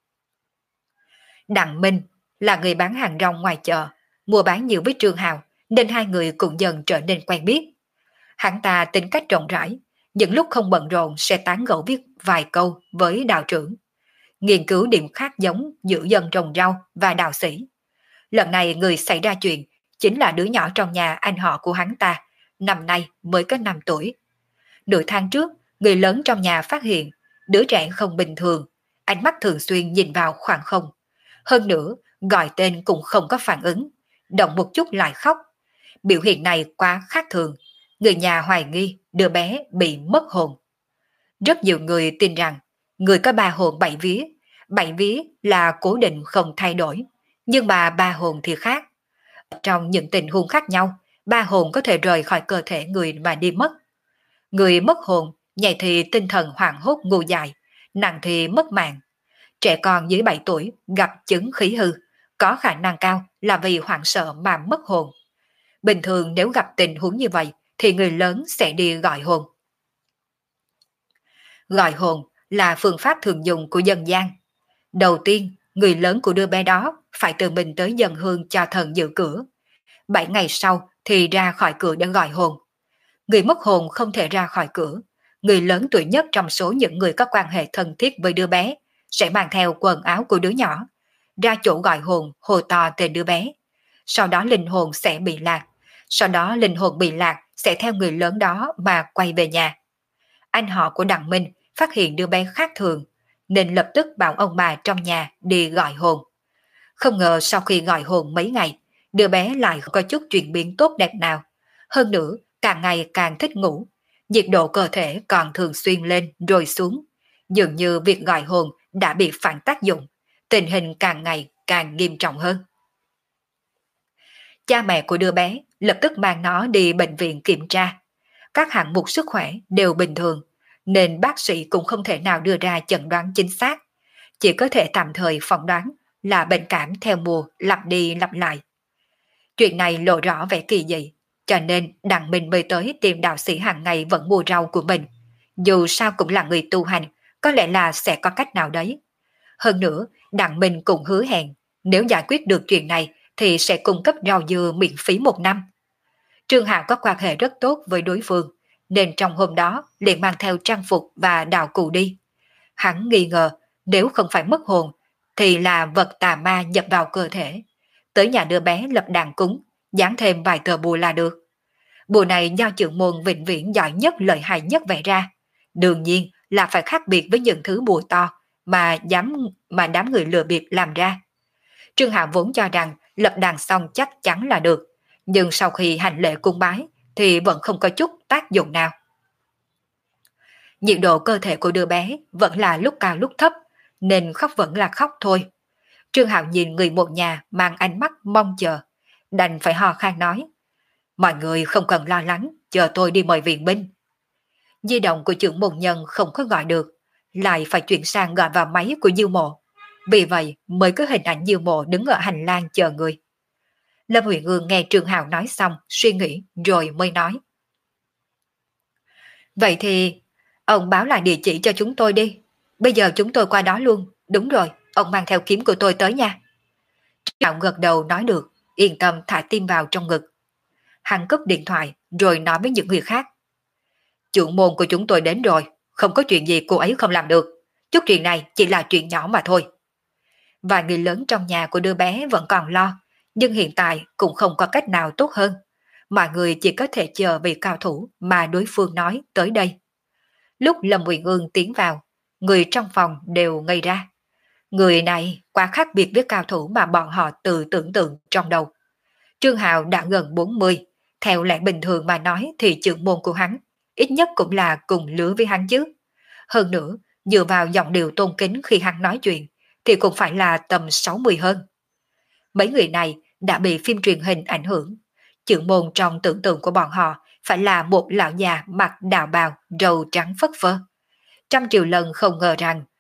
[SPEAKER 1] Đặng Minh là người bán hàng rong ngoài chợ, mua bán nhiều với Trương Hạo, nên hai người cũng dần trở nên quen biết. Hắn ta tính cách rộng rãi, những lúc không bận rộn sẽ tán gẫu viết vài câu với đạo trưởng, nghiên cứu điểm khác giống giữa dân trồng rau và đạo sĩ. Lần này người xảy ra chuyện chính là đứa nhỏ trong nhà anh họ của hắn ta, năm nay mới có 5 tuổi. Nửa tháng trước, người lớn trong nhà phát hiện đứa trẻ không bình thường, ánh mắt thường xuyên nhìn vào khoảng không. Hơn nữa, gọi tên cũng không có phản ứng, động một chút lại khóc. Biểu hiện này quá khác thường, người nhà hoài nghi đứa bé bị mất hồn. Rất nhiều người tin rằng người có ba hồn bảy vía là cố định không thay đổi, nhưng mà ba hồn thì khác. Trong những tình huống khác nhau, ba hồn có thể rời khỏi cơ thể người mà đi mất. Người mất hồn, nhẹ thì tinh thần hoảng hốt ngu dại, nặng thì mất mạng. Trẻ con dưới 7 tuổi gặp chứng khí hư, có khả năng cao là vì hoảng sợ mà mất hồn. Bình thường nếu gặp tình huống như vậy thì người lớn sẽ đi gọi hồn. Gọi hồn là phương pháp thường dùng của dân gian. Đầu tiên, người lớn của đứa bé đó phải tự mình tới dâng hương cho thần giữ cửa. 7 ngày sau thì ra khỏi cửa để gọi hồn. Người mất hồn không thể ra khỏi cửa. Người lớn tuổi nhất trong số những người có quan hệ thân thiết với đứa bé sẽ mang theo quần áo của đứa nhỏ, ra chỗ gọi hồn hô to tên đứa bé. Sau đó linh hồn sẽ bị lạc. Sau đó linh hồn bị lạc sẽ theo người lớn đó mà quay về nhà. Anh họ của Đặng Minh phát hiện đứa bé khác thường, nên lập tức bảo ông bà trong nhà đi gọi hồn. Không ngờ sau khi gọi hồn mấy ngày, đứa bé lại không có chút chuyển biến tốt đẹp nào. Hơn nữa, càng ngày càng thích ngủ, nhiệt độ cơ thể còn thường xuyên lên rồi xuống. Dường như việc gọi hồn đã bị phản tác dụng, tình hình càng ngày càng nghiêm trọng hơn. Cha mẹ của đứa bé lập tức mang nó đi bệnh viện kiểm tra. Các hạng mục sức khỏe đều bình thường, nên bác sĩ cũng không thể nào đưa ra chẩn đoán chính xác. Chỉ có thể tạm thời phỏng đoán là bệnh cảm theo mùa lặp đi lặp lại. Chuyện này lộ rõ vẻ kỳ dị, cho nên Đặng Minh mới tới tìm đạo sĩ hàng ngày vẫn mua rau của mình. Dù sao cũng là người tu hành, có lẽ là sẽ có cách nào đấy. Hơn nữa, Đặng Minh cũng hứa hẹn, nếu giải quyết được chuyện này thì sẽ cung cấp rau dưa miễn phí 1 năm. Trương Hạo có quan hệ rất tốt với đối phương, nên trong hôm đó liền mang theo trang phục và đạo cụ đi. Hắn nghi ngờ nếu không phải mất hồn thì là vật tà ma nhập vào cơ thể. Tới nhà đứa bé lập đàn cúng, dán thêm vài tờ bùa là được. Bùa này do trưởng môn vĩnh viễn giỏi nhất lợi hại nhất vẽ ra. Đương nhiên là phải khác biệt với những thứ bùa to mà đám người lừa bịp làm ra. Trương Hạo vốn cho rằng lập đàn xong chắc chắn là được, nhưng sau khi hành lễ cung bái thì vẫn không có chút tác dụng nào. Nhiệt độ cơ thể của đứa bé vẫn là lúc cao lúc thấp, nên khóc vẫn là khóc thôi. Trương Hạo nhìn người một nhà mang ánh mắt mong chờ, đành phải hò khan nói: mọi người không cần lo lắng, chờ tôi đi mời viện binh. Di động của trưởng môn nhân không có gọi được, lại phải chuyển sang gọi vào máy của Diêu Mộ. Vì vậy mới có hình ảnh Diêu Mộ đứng ở hành lang chờ người. Lâm Huyền Ương nghe Trương Hạo nói xong, suy nghĩ rồi mới nói: vậy thì ông báo lại địa chỉ cho chúng tôi đi. Bây giờ chúng tôi qua đó luôn. Đúng rồi, ông mang theo kiếm của tôi tới nha. Trương Hạo gật đầu nói được, yên tâm thả tim vào trong ngực. Hắn cúp điện thoại rồi nói với những người khác: trưởng môn của chúng tôi đến rồi, không có chuyện gì cô ấy không làm được. Chút chuyện này chỉ là chuyện nhỏ mà thôi. Vài người lớn trong nhà của đứa bé vẫn còn lo, nhưng hiện tại cũng không có cách nào tốt hơn. Mọi người chỉ có thể chờ vị cao thủ mà đối phương nói tới đây. Lúc Lâm Uyển Ương tiến vào, người trong phòng đều ngây ra. Người này quá khác biệt với cao thủ mà bọn họ tự tưởng tượng trong đầu. Trương Hạo đã gần 40, theo lẽ bình thường mà nói thì trưởng môn của hắn ít nhất cũng là cùng lứa với hắn chứ. Hơn nữa, dựa vào giọng điệu tôn kính khi hắn nói chuyện thì cũng phải là tầm 60 hơn. Mấy người này đã bị phim truyền hình ảnh hưởng. Trưởng môn trong tưởng tượng của bọn họ phải là một lão già mặc đạo bào, râu trắng phất phơ. Trăm triệu lần không ngờ rằng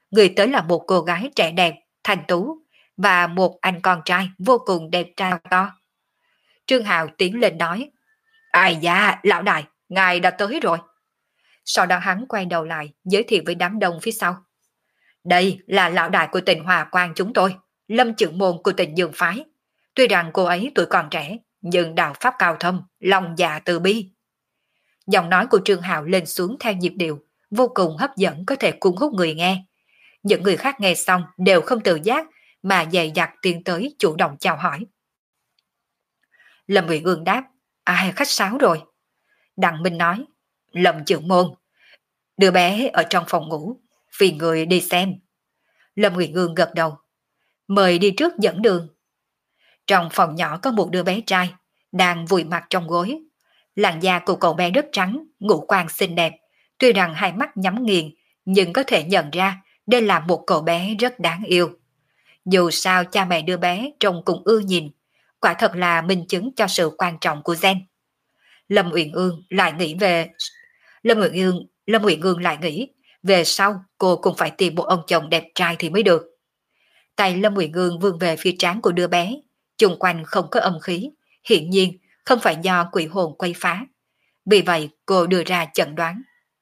[SPEAKER 1] người tới là một cô gái trẻ đẹp, thanh tú, và một anh con trai vô cùng đẹp trai to. Trương Hào tiến lên nói, ai da, lão đại, ngài đã tới rồi. Sau đó hắn quay đầu lại, giới thiệu với đám đông phía sau. Đây là lão đại của tỉnh Hòa Quang chúng tôi, Lâm trưởng môn của tỉnh Dương Phái. Tuy rằng cô ấy tuổi còn trẻ, nhưng đạo pháp cao thâm, lòng dạ từ bi. Giọng nói của Trương Hào lên xuống theo nhịp điệu, vô cùng hấp dẫn, có thể cuốn hút người nghe. Những người khác nghe xong đều không tự giác mà dày dặt tiến tới chủ động chào hỏi. Lâm Uyển Ương đáp, ai khách sáo rồi? Đặng Minh nói, Lâm trưởng môn, đứa bé ở trong phòng ngủ, phiền người đi xem. Lâm Uyển Ương gật đầu, mời đi trước dẫn đường. Trong phòng nhỏ có một đứa bé trai, đang vùi mặt trong gối. Làn da của cậu bé rất trắng, ngũ quan xinh đẹp. Tuy rằng hai mắt nhắm nghiền, nhưng có thể nhận ra đây là một cậu bé rất đáng yêu. Dù sao cha mẹ đứa bé trông cũng ưa nhìn, quả thật là minh chứng cho sự quan trọng của gen. Lâm Uyển Ương lại nghĩ về Lâm Uyển Ương lại nghĩ về sau cô cũng phải tìm một ông chồng đẹp trai thì mới được. Tay Lâm Uyển Ương vươn về phía trán của đứa bé, chung quanh không có âm khí, hiển nhiên không phải do quỷ hồn quấy phá. Vì vậy cô đưa ra chẩn đoán.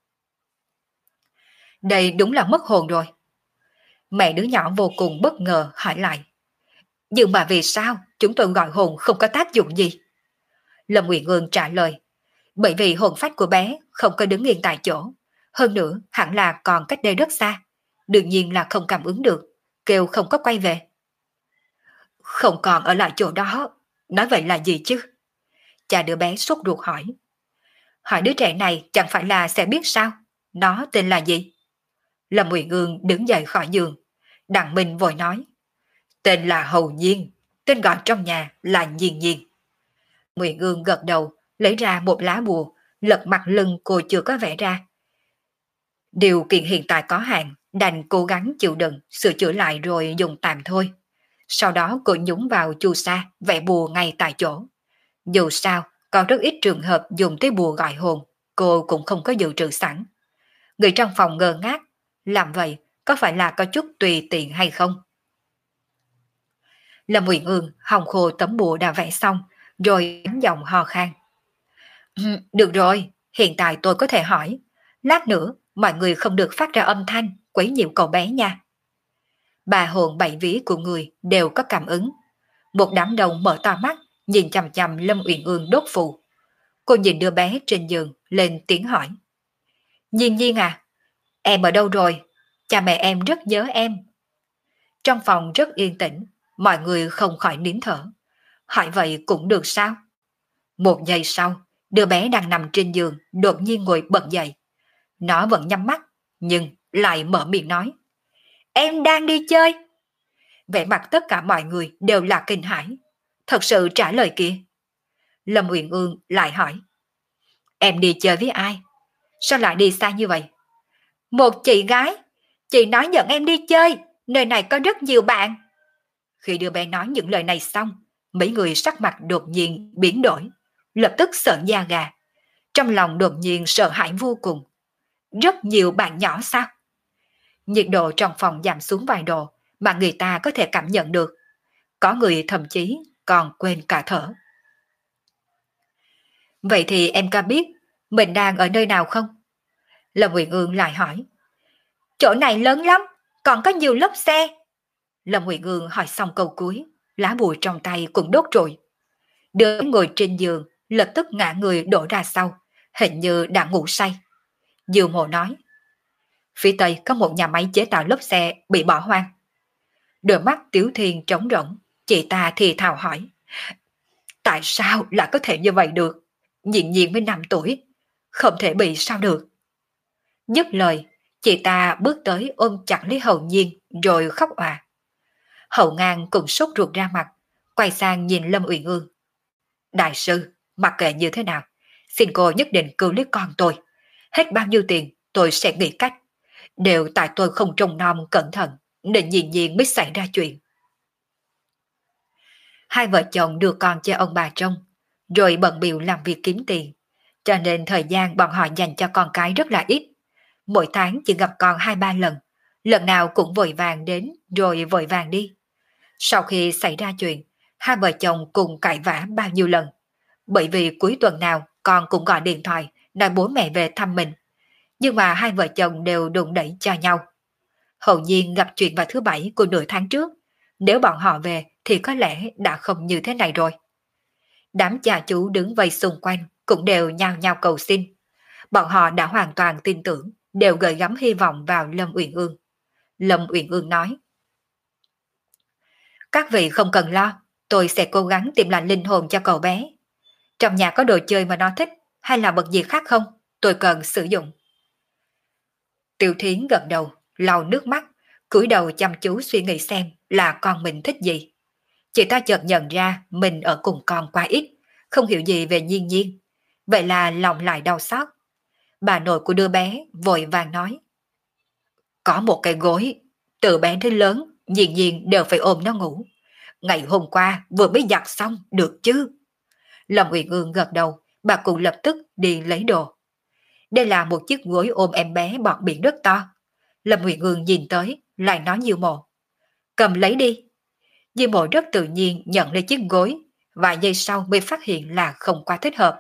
[SPEAKER 1] Đây đúng là mất hồn rồi. Mẹ đứa nhỏ vô cùng bất ngờ hỏi lại. Nhưng mà vì sao chúng tôi gọi hồn không có tác dụng gì? Lâm Uyển Ương trả lời. Bởi vì hồn phách của bé không có đứng yên tại chỗ. Hơn nữa hẳn là còn cách đây rất xa. Đương nhiên là không cảm ứng được. Kêu không có quay về. Không còn ở lại chỗ đó. Nói vậy là gì chứ? Cha đứa bé sốt ruột hỏi. Hỏi đứa trẻ này chẳng phải là sẽ biết sao? Nó tên là gì? Lâm Uyển Ương đứng dậy khỏi giường. Đặng Minh vội nói. Tên là Hầu Nhiên. Tên gọi trong nhà là Nhiên Nhiên. Uyển Ương gật đầu, lấy ra một lá bùa, lật mặt lưng cô chưa có vẽ ra. Điều kiện hiện tại có hạn, đành cố gắng chịu đựng, sửa chữa lại rồi dùng tạm thôi. Sau đó cô nhúng vào chu sa, vẽ bùa ngay tại chỗ. Dù sao, có rất ít trường hợp dùng tới bùa gọi hồn, cô cũng không có dự trữ sẵn. Người trong phòng ngơ ngác, làm vậy có phải là có chút tùy tiện hay không? Lâm Uyển Ương hòng khô tấm bùa đã vẽ xong, rồi đánh giọng ho khan. Được rồi, hiện tại tôi có thể hỏi. Lát nữa, mọi người không được phát ra âm thanh, quấy nhiễu cậu bé nha. Bà hồn bảy vía của người đều có cảm ứng. Một đám đông mở to mắt, nhìn chằm chằm Lâm Uyển Ương đốt phù. Cô nhìn đứa bé trên giường, lên tiếng hỏi. Nhiên Nhiên à, em ở đâu rồi? Cha mẹ em rất nhớ em. Trong phòng rất yên tĩnh, mọi người không khỏi nín thở. Hỏi vậy cũng được sao? Một giây sau, đứa bé đang nằm trên giường đột nhiên ngồi bật dậy. Nó vẫn nhắm mắt, nhưng lại mở miệng nói. Em đang đi chơi. Vẻ mặt tất cả mọi người đều là kinh hãi. Thật sự trả lời kìa. Lâm Uyển Ương lại hỏi. Em đi chơi với ai? Sao lại đi xa như vậy? Một chị gái. Chị nói dẫn em đi chơi. Nơi này có rất nhiều bạn. Khi đứa bé nói những lời này xong, mấy người sắc mặt đột nhiên biến đổi. Lập tức sợn da gà. Trong lòng đột nhiên sợ hãi vô cùng. Rất nhiều bạn nhỏ sao? Nhiệt độ trong phòng giảm xuống vài độ mà người ta có thể cảm nhận được. Có người thậm chí còn quên cả thở. Vậy thì em có biết mình đang ở nơi nào không? Lâm Uyển Ương lại hỏi. Chỗ này lớn lắm, còn có nhiều lốp xe. Lâm Uyển Ương hỏi xong câu cuối, lá bùa trong tay cũng đốt rồi. Đứa ngồi trên giường lập tức ngã người đổ ra sau, hình như đã ngủ say. Diêu Mộ nói. Phía tây có một nhà máy chế tạo lốp xe bị bỏ hoang. Đôi mắt Tiểu Thiên trống rỗng, chị ta thì thào hỏi. Tại sao lại có thể như vậy được? Nhiên Nhiên mới 5 tuổi, không thể bị sao được. Dứt lời, chị ta bước tới ôm chặt lấy Hầu Nhiên rồi khóc òa. Hầu Ngang cũng sốt ruột ra mặt, quay sang nhìn Lâm Uyển Ương. Đại sư, mặc kệ như thế nào, xin cô nhất định cứu lấy con tôi. Hết bao nhiêu tiền tôi sẽ nghĩ cách. Đều tại tôi không trông nom cẩn thận nên Nhiên Nhiên mới xảy ra chuyện. Hai vợ chồng đưa con cho ông bà trông, rồi bận bịu làm việc kiếm tiền, cho nên thời gian bọn họ dành cho con cái rất là ít. Mỗi tháng chỉ gặp con 2-3 lần, lần nào cũng vội vàng đến rồi vội vàng đi. Sau khi xảy ra chuyện, hai vợ chồng cùng cãi vã bao nhiêu lần, bởi vì cuối tuần nào con cũng gọi điện thoại nói bố mẹ về thăm mình, nhưng mà hai vợ chồng đều đùn đẩy cho nhau. Hậu nhiên gặp chuyện vào thứ bảy của nửa tháng trước, nếu bọn họ về thì có lẽ đã không như thế này rồi. Đám cha chú đứng vây xung quanh cũng đều nhao nhao cầu xin. Bọn họ đã hoàn toàn tin tưởng, đều gửi gắm hy vọng vào Lâm Uyển Ương. Lâm Uyển Ương nói: các vị không cần lo, tôi sẽ cố gắng tìm lại linh hồn cho cậu bé. Trong nhà có đồ chơi mà nó thích, hay là vật gì khác không? Tôi cần sử dụng. Tiểu Thiến gật đầu, lau nước mắt, cúi đầu chăm chú suy nghĩ xem là con mình thích gì. Chị ta chợt nhận ra mình ở cùng con quá ít, không hiểu gì về Nhiên Nhiên. Vậy là lòng lại đau xót. Bà nội của đứa bé vội vàng nói: có một cái gối, từ bé đến lớn, Nhiên Nhiên đều phải ôm nó ngủ. Ngày hôm qua vừa mới giặt xong, được chứ? Lâm Uyển Ương gật đầu, bà cũng lập tức đi lấy đồ. Đây là một chiếc gối ôm em bé bọt biển rất to. Lâm Uyển Ương nhìn tới, lại nói Diêu Mộ: cầm lấy đi. Diêu Mộ rất tự nhiên nhận lấy chiếc gối, vài giây sau mới phát hiện là không quá thích hợp.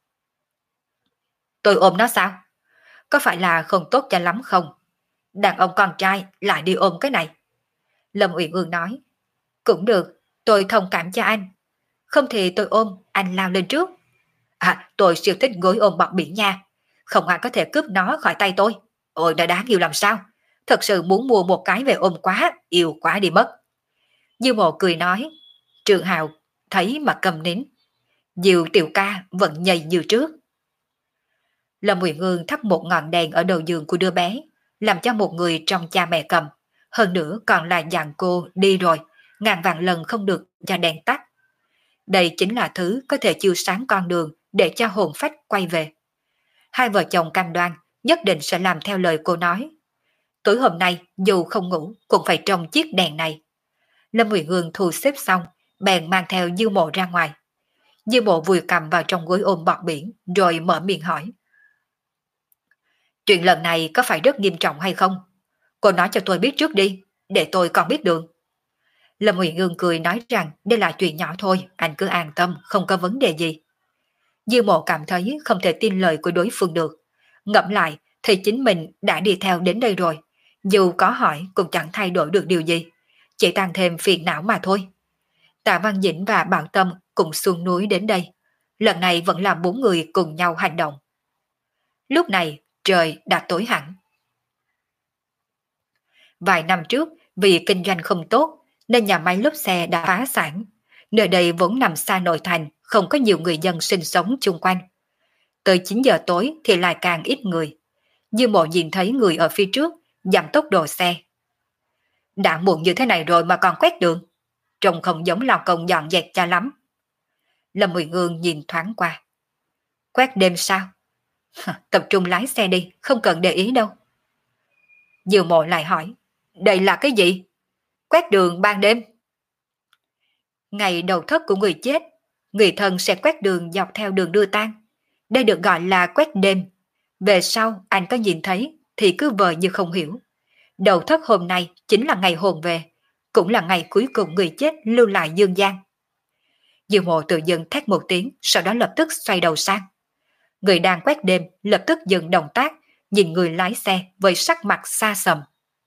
[SPEAKER 1] Tôi ôm nó sao? Có phải là không tốt cho lắm không? Đàn ông con trai lại đi ôm cái này. Lâm Uyển Ương nói: cũng được, tôi thông cảm cho anh. Không thì tôi ôm, anh lao lên trước. À, tôi siêu thích gối ôm bọt biển nha. Không ai có thể cướp nó khỏi tay tôi. Ôi, nó đáng yêu làm sao. Thật sự muốn mua một cái về ôm quá, yêu quá đi mất. Diêu Mộ cười nói. Trường Hào thấy mà cầm nín. Diêu tiểu ca vẫn nhầy như trước. Lâm Uyển Ương thắp một ngọn đèn ở đầu giường của đứa bé, làm cho một người trong cha mẹ cầm. Hơn nữa còn là dặn cô đi rồi, ngàn vạn lần không được cho đèn tắt. Đây chính là thứ có thể chiếu sáng con đường để cho hồn phách quay về. Hai vợ chồng cam đoan nhất định sẽ làm theo lời cô nói. Tối hôm nay dù không ngủ cũng phải trông chiếc đèn này. Lâm Uyển Ương thu xếp xong, bèn mang theo Diêu Mộ ra ngoài. Diêu Mộ vùi cầm vào trong gối ôm bọt biển rồi mở miệng hỏi: chuyện lần này có phải rất nghiêm trọng hay không? Cô nói cho tôi biết trước đi, để tôi còn biết đường. Lâm Uyển Ương cười nói rằng đây là chuyện nhỏ thôi, anh cứ an tâm, không có vấn đề gì. Diêu Mộ cảm thấy không thể tin lời của đối phương được. Ngẫm lại thì chính mình đã đi theo đến đây rồi. Dù có hỏi cũng chẳng thay đổi được điều gì. Chỉ tăng thêm phiền não mà thôi. Tạ Văn Dĩnh và Bảo Tâm cùng xuống núi đến đây. Lần này vẫn là 4 người cùng nhau hành động. Lúc này trời đã tối hẳn. Vài năm trước vì kinh doanh không tốt nên nhà máy lốp xe đã phá sản. Nơi đây vốn nằm xa nội thành, không có nhiều người dân sinh sống chung quanh. Tới 9 giờ tối thì lại càng ít người. Như Mộ nhìn thấy người ở phía trước, giảm tốc độ xe. Đã muộn như thế này rồi mà còn quét đường. Trông không giống lao công dọn dẹp cho lắm. Lâm Uyển Ương nhìn thoáng qua. Quét đêm sao? Tập trung lái xe đi, không cần để ý đâu. Diêu Mộ lại hỏi, đây là cái gì? Quét đường ban đêm. Ngày đầu thất của người chết, người thân sẽ quét đường dọc theo đường đưa tang. Đây được gọi là quét đêm. Về sau anh có nhìn thấy thì cứ vờ như không hiểu. Đầu thất hôm nay chính là ngày hồn về, cũng là ngày cuối cùng người chết lưu lại dương gian. Diêu Mộ tự dưng thét một tiếng, sau đó lập tức xoay đầu sang. Người đang quét đêm lập tức dừng động tác, nhìn người lái xe với sắc mặt xa sầm.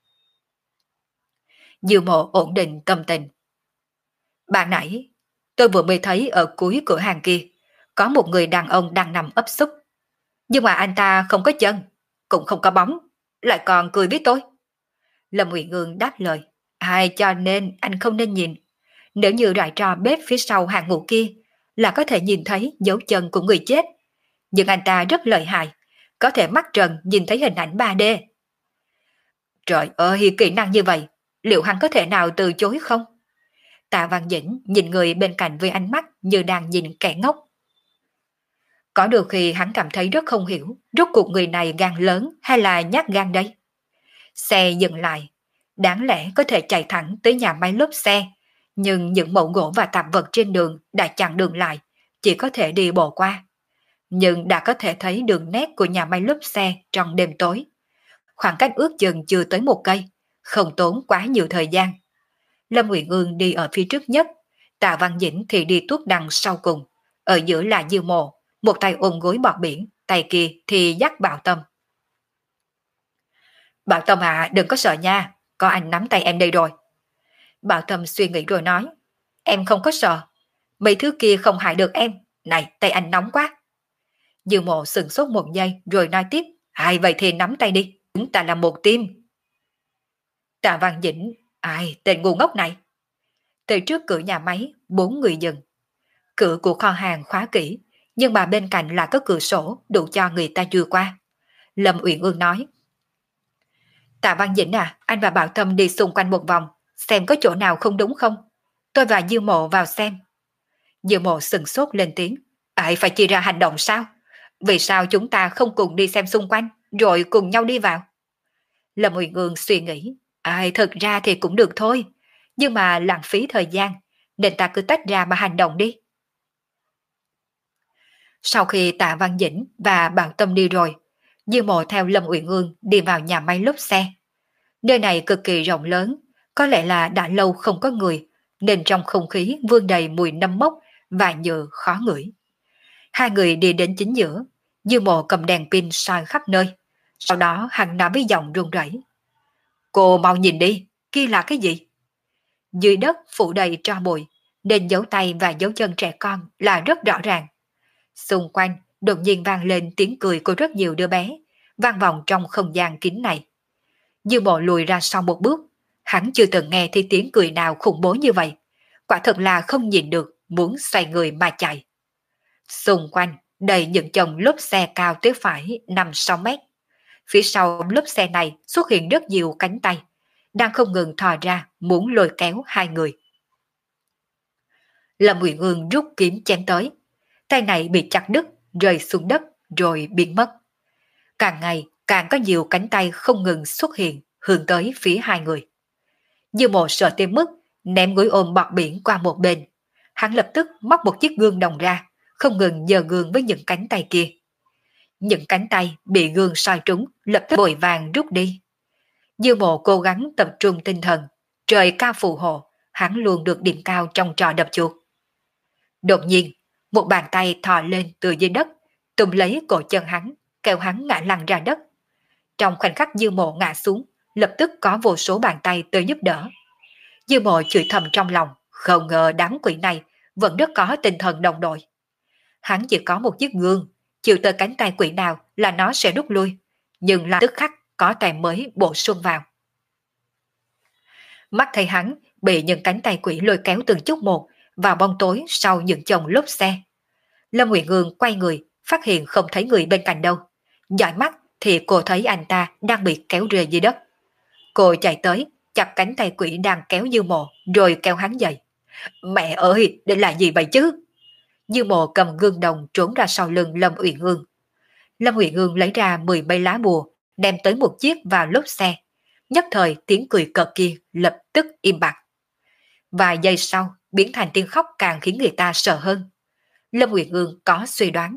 [SPEAKER 1] Diêu Mộ ổn định tâm tình. Bạn nãy, tôi vừa mới thấy ở cuối cửa hàng kia, có một người đàn ông đang nằm ấp súc. Nhưng mà anh ta không có chân, cũng không có bóng, lại còn cười với tôi. Lâm Uyển Ương đáp lời, cho nên anh không nên nhìn. Nếu như loại trò bếp phía sau hàng ngũ kia là có thể nhìn thấy dấu chân của người chết. Nhưng anh ta rất lợi hại, có thể mắt trần nhìn thấy hình ảnh 3D. Trời ơi, kỹ năng như vậy, liệu hắn có thể nào từ chối không? Tạ Văn Dĩnh nhìn người bên cạnh với ánh mắt như đang nhìn kẻ ngốc. Có đôi khi hắn cảm thấy rất không hiểu, rốt cuộc người này gan lớn hay là nhát gan đây? Xe dừng lại, đáng lẽ có thể chạy thẳng tới nhà máy lốp xe, nhưng những mẩu gỗ và tạp vật trên đường đã chặn đường lại, chỉ có thể đi bộ qua. Nhưng đã có thể thấy đường nét của nhà máy lốp xe trong đêm tối. Khoảng cách ước chừng chưa tới 1 cây, không tốn quá nhiều thời gian. Lâm Uyển Ương đi ở phía trước nhất, Tạ Văn Dĩnh thì đi tuốt đằng sau cùng, ở giữa là Dư Mộ, một tay ôm gối bọt biển, tay kia thì dắt Bảo Tâm. Bảo Tâm à, đừng có sợ nha, có anh nắm tay em đây rồi. Bảo Tâm suy nghĩ rồi nói, em không có sợ, mấy thứ kia không hại được em, này tay anh nóng quá. Dư Mộ sừng sốt một giây rồi nói tiếp, ai vậy thì nắm tay đi, chúng ta là một team. Tạ Văn Dĩnh, ai tên ngu ngốc này. Từ trước cửa nhà máy, 4 người dừng. Cửa của kho hàng khóa kỹ, nhưng mà bên cạnh là có cửa sổ đủ cho người ta chui qua. Lâm Uyển Ương nói, Tạ Văn Dĩnh à, anh và Bảo Tâm đi xung quanh một vòng, xem có chỗ nào không đúng không? Tôi và Dư Mộ vào xem. Dư Mộ sừng sốt lên tiếng, ai phải chia ra hành động sao? Vì sao chúng ta không cùng đi xem xung quanh, rồi cùng nhau đi vào? Lâm Uyển Ương suy nghĩ, ai thật ra thì cũng được thôi, nhưng mà lãng phí thời gian, nên ta cứ tách ra mà hành động đi. Sau khi Tạ Văn Dĩnh và Bảo Tâm đi rồi, Dư Mộ theo Lâm Uyển Ương đi vào nhà máy lốp xe. Nơi này cực kỳ rộng lớn, có lẽ là đã lâu không có người, nên trong không khí vương đầy mùi nấm mốc và nhựa khó ngửi. Hai người đi đến chính giữa, Dư Mộ cầm đèn pin soi khắp nơi, sau đó hắn nói với giọng run rẩy, cô mau nhìn đi, kia là cái gì? Dưới đất phủ đầy tro bụi, nên dấu tay và dấu chân trẻ con là rất rõ ràng. Xung quanh đột nhiên vang lên tiếng cười của rất nhiều đứa bé, vang vọng trong không gian kín này. Dư Mộ lùi ra sau một bước, hắn chưa từng nghe thấy tiếng cười nào khủng bố như vậy, quả thật là không nhìn được, muốn xoay người mà chạy. Xung quanh đầy những chồng lốp xe cao tới phải 5-6 mét. Phía sau lốp xe này xuất hiện rất nhiều cánh tay, đang không ngừng thò ra muốn lôi kéo hai người. Lâm Uyển Ương rút kiếm chém tới, tay này bị chặt đứt, rơi xuống đất rồi biến mất. Càng ngày càng có nhiều cánh tay không ngừng xuất hiện hướng tới phía hai người. Dư Mộ sợ tới mức ném gối ôm bọt biển qua một bên. Hắn lập tức móc một chiếc gương đồng ra, không ngừng giơ gương với những cánh tay kia. Những cánh tay bị gương soi trúng lập tức vội vàng rút đi. Dư Mộ cố gắng tập trung tinh thần, trời cao phù hộ, hắn luôn được điểm cao trong trò đập chuột. Đột nhiên, một bàn tay thò lên từ dưới đất, túm lấy cổ chân hắn, kéo hắn ngã lăn ra đất. Trong khoảnh khắc Dư Mộ ngã xuống, lập tức có vô số bàn tay tới giúp đỡ. Dư Mộ chửi thầm trong lòng, không ngờ đám quỷ này vẫn rất có tinh thần đồng đội. Hắn chỉ có một chiếc gương, chịu tới cánh tay quỷ nào là nó sẽ rút lui, nhưng là tức khắc có tay mới bổ sung vào. Mắt thấy hắn bị những cánh tay quỷ lôi kéo từng chút một vào bóng tối sau những chồng lốp xe. Lâm Uyển Ương quay người, phát hiện không thấy người bên cạnh đâu. Dõi mắt thì cô thấy anh ta đang bị kéo rơi dưới đất. Cô chạy tới, chặt cánh tay quỷ đang kéo Dư Mộ, rồi kéo hắn dậy. Mẹ ơi, đây là gì vậy chứ? Dư Mộ cầm gương đồng trốn ra sau lưng Lâm Uyển Ương. Lâm Uyển Ương lấy ra 10 mấy lá bùa, đem tới một chiếc vào lốp xe. Nhất thời tiếng cười cợt kia lập tức im bặt. Vài giây sau, biến thành tiếng khóc càng khiến người ta sợ hơn. Lâm Uyển Ương có suy đoán.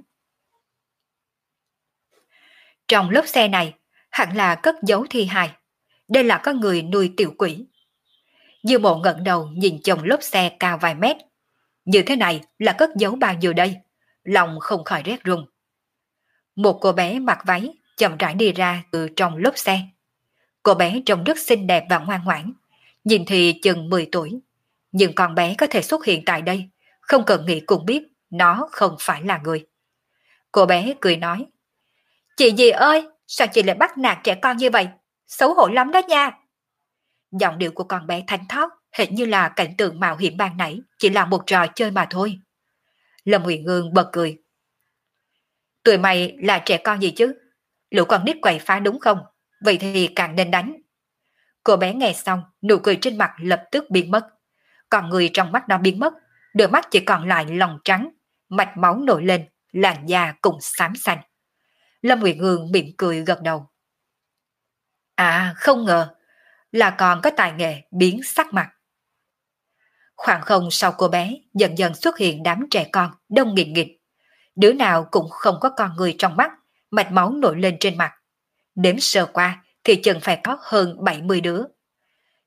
[SPEAKER 1] Trong lốp xe này, hẳn là cất giấu thi hài. Đây là có người nuôi tiểu quỷ. Dư Mộ ngẩng đầu nhìn chồng lốp xe cao vài mét. Như thế này là cất giấu bao nhiêu đây? Lòng không khỏi rét run. Một cô bé mặc váy chậm rãi đi ra từ trong lốp xe. Cô bé trông rất xinh đẹp và ngoan ngoãn, nhìn thì chừng 10 tuổi. Nhưng con bé có thể xuất hiện tại đây, không cần nghĩ cũng biết nó không phải là người. Cô bé cười nói, chị dì ơi, sao chị lại bắt nạt trẻ con như vậy? Xấu hổ lắm đó nha. Giọng điệu của con bé thanh thoát, hệt như là cảnh tượng mạo hiểm ban nãy chỉ là một trò chơi mà thôi. Lâm Uyển Ương bật cười. Tụi mày là trẻ con gì chứ? Lũ con nít quậy phá đúng không? Vậy thì càng nên đánh. Cô bé nghe xong, nụ cười trên mặt lập tức biến mất. Còn người trong mắt nó biến mất, đôi mắt chỉ còn lại lòng trắng, mạch máu nổi lên, làn da cũng xám xanh. Lâm Uyển Ương mỉm cười gật đầu. À, không ngờ là còn có tài nghệ biến sắc mặt. Khoảng không sau cô bé dần dần xuất hiện đám trẻ con đông nghịt nghịt. Đứa nào cũng không có con người trong mắt, mạch máu nổi lên trên mặt. Đếm sơ qua thì chừng phải có hơn 70 đứa.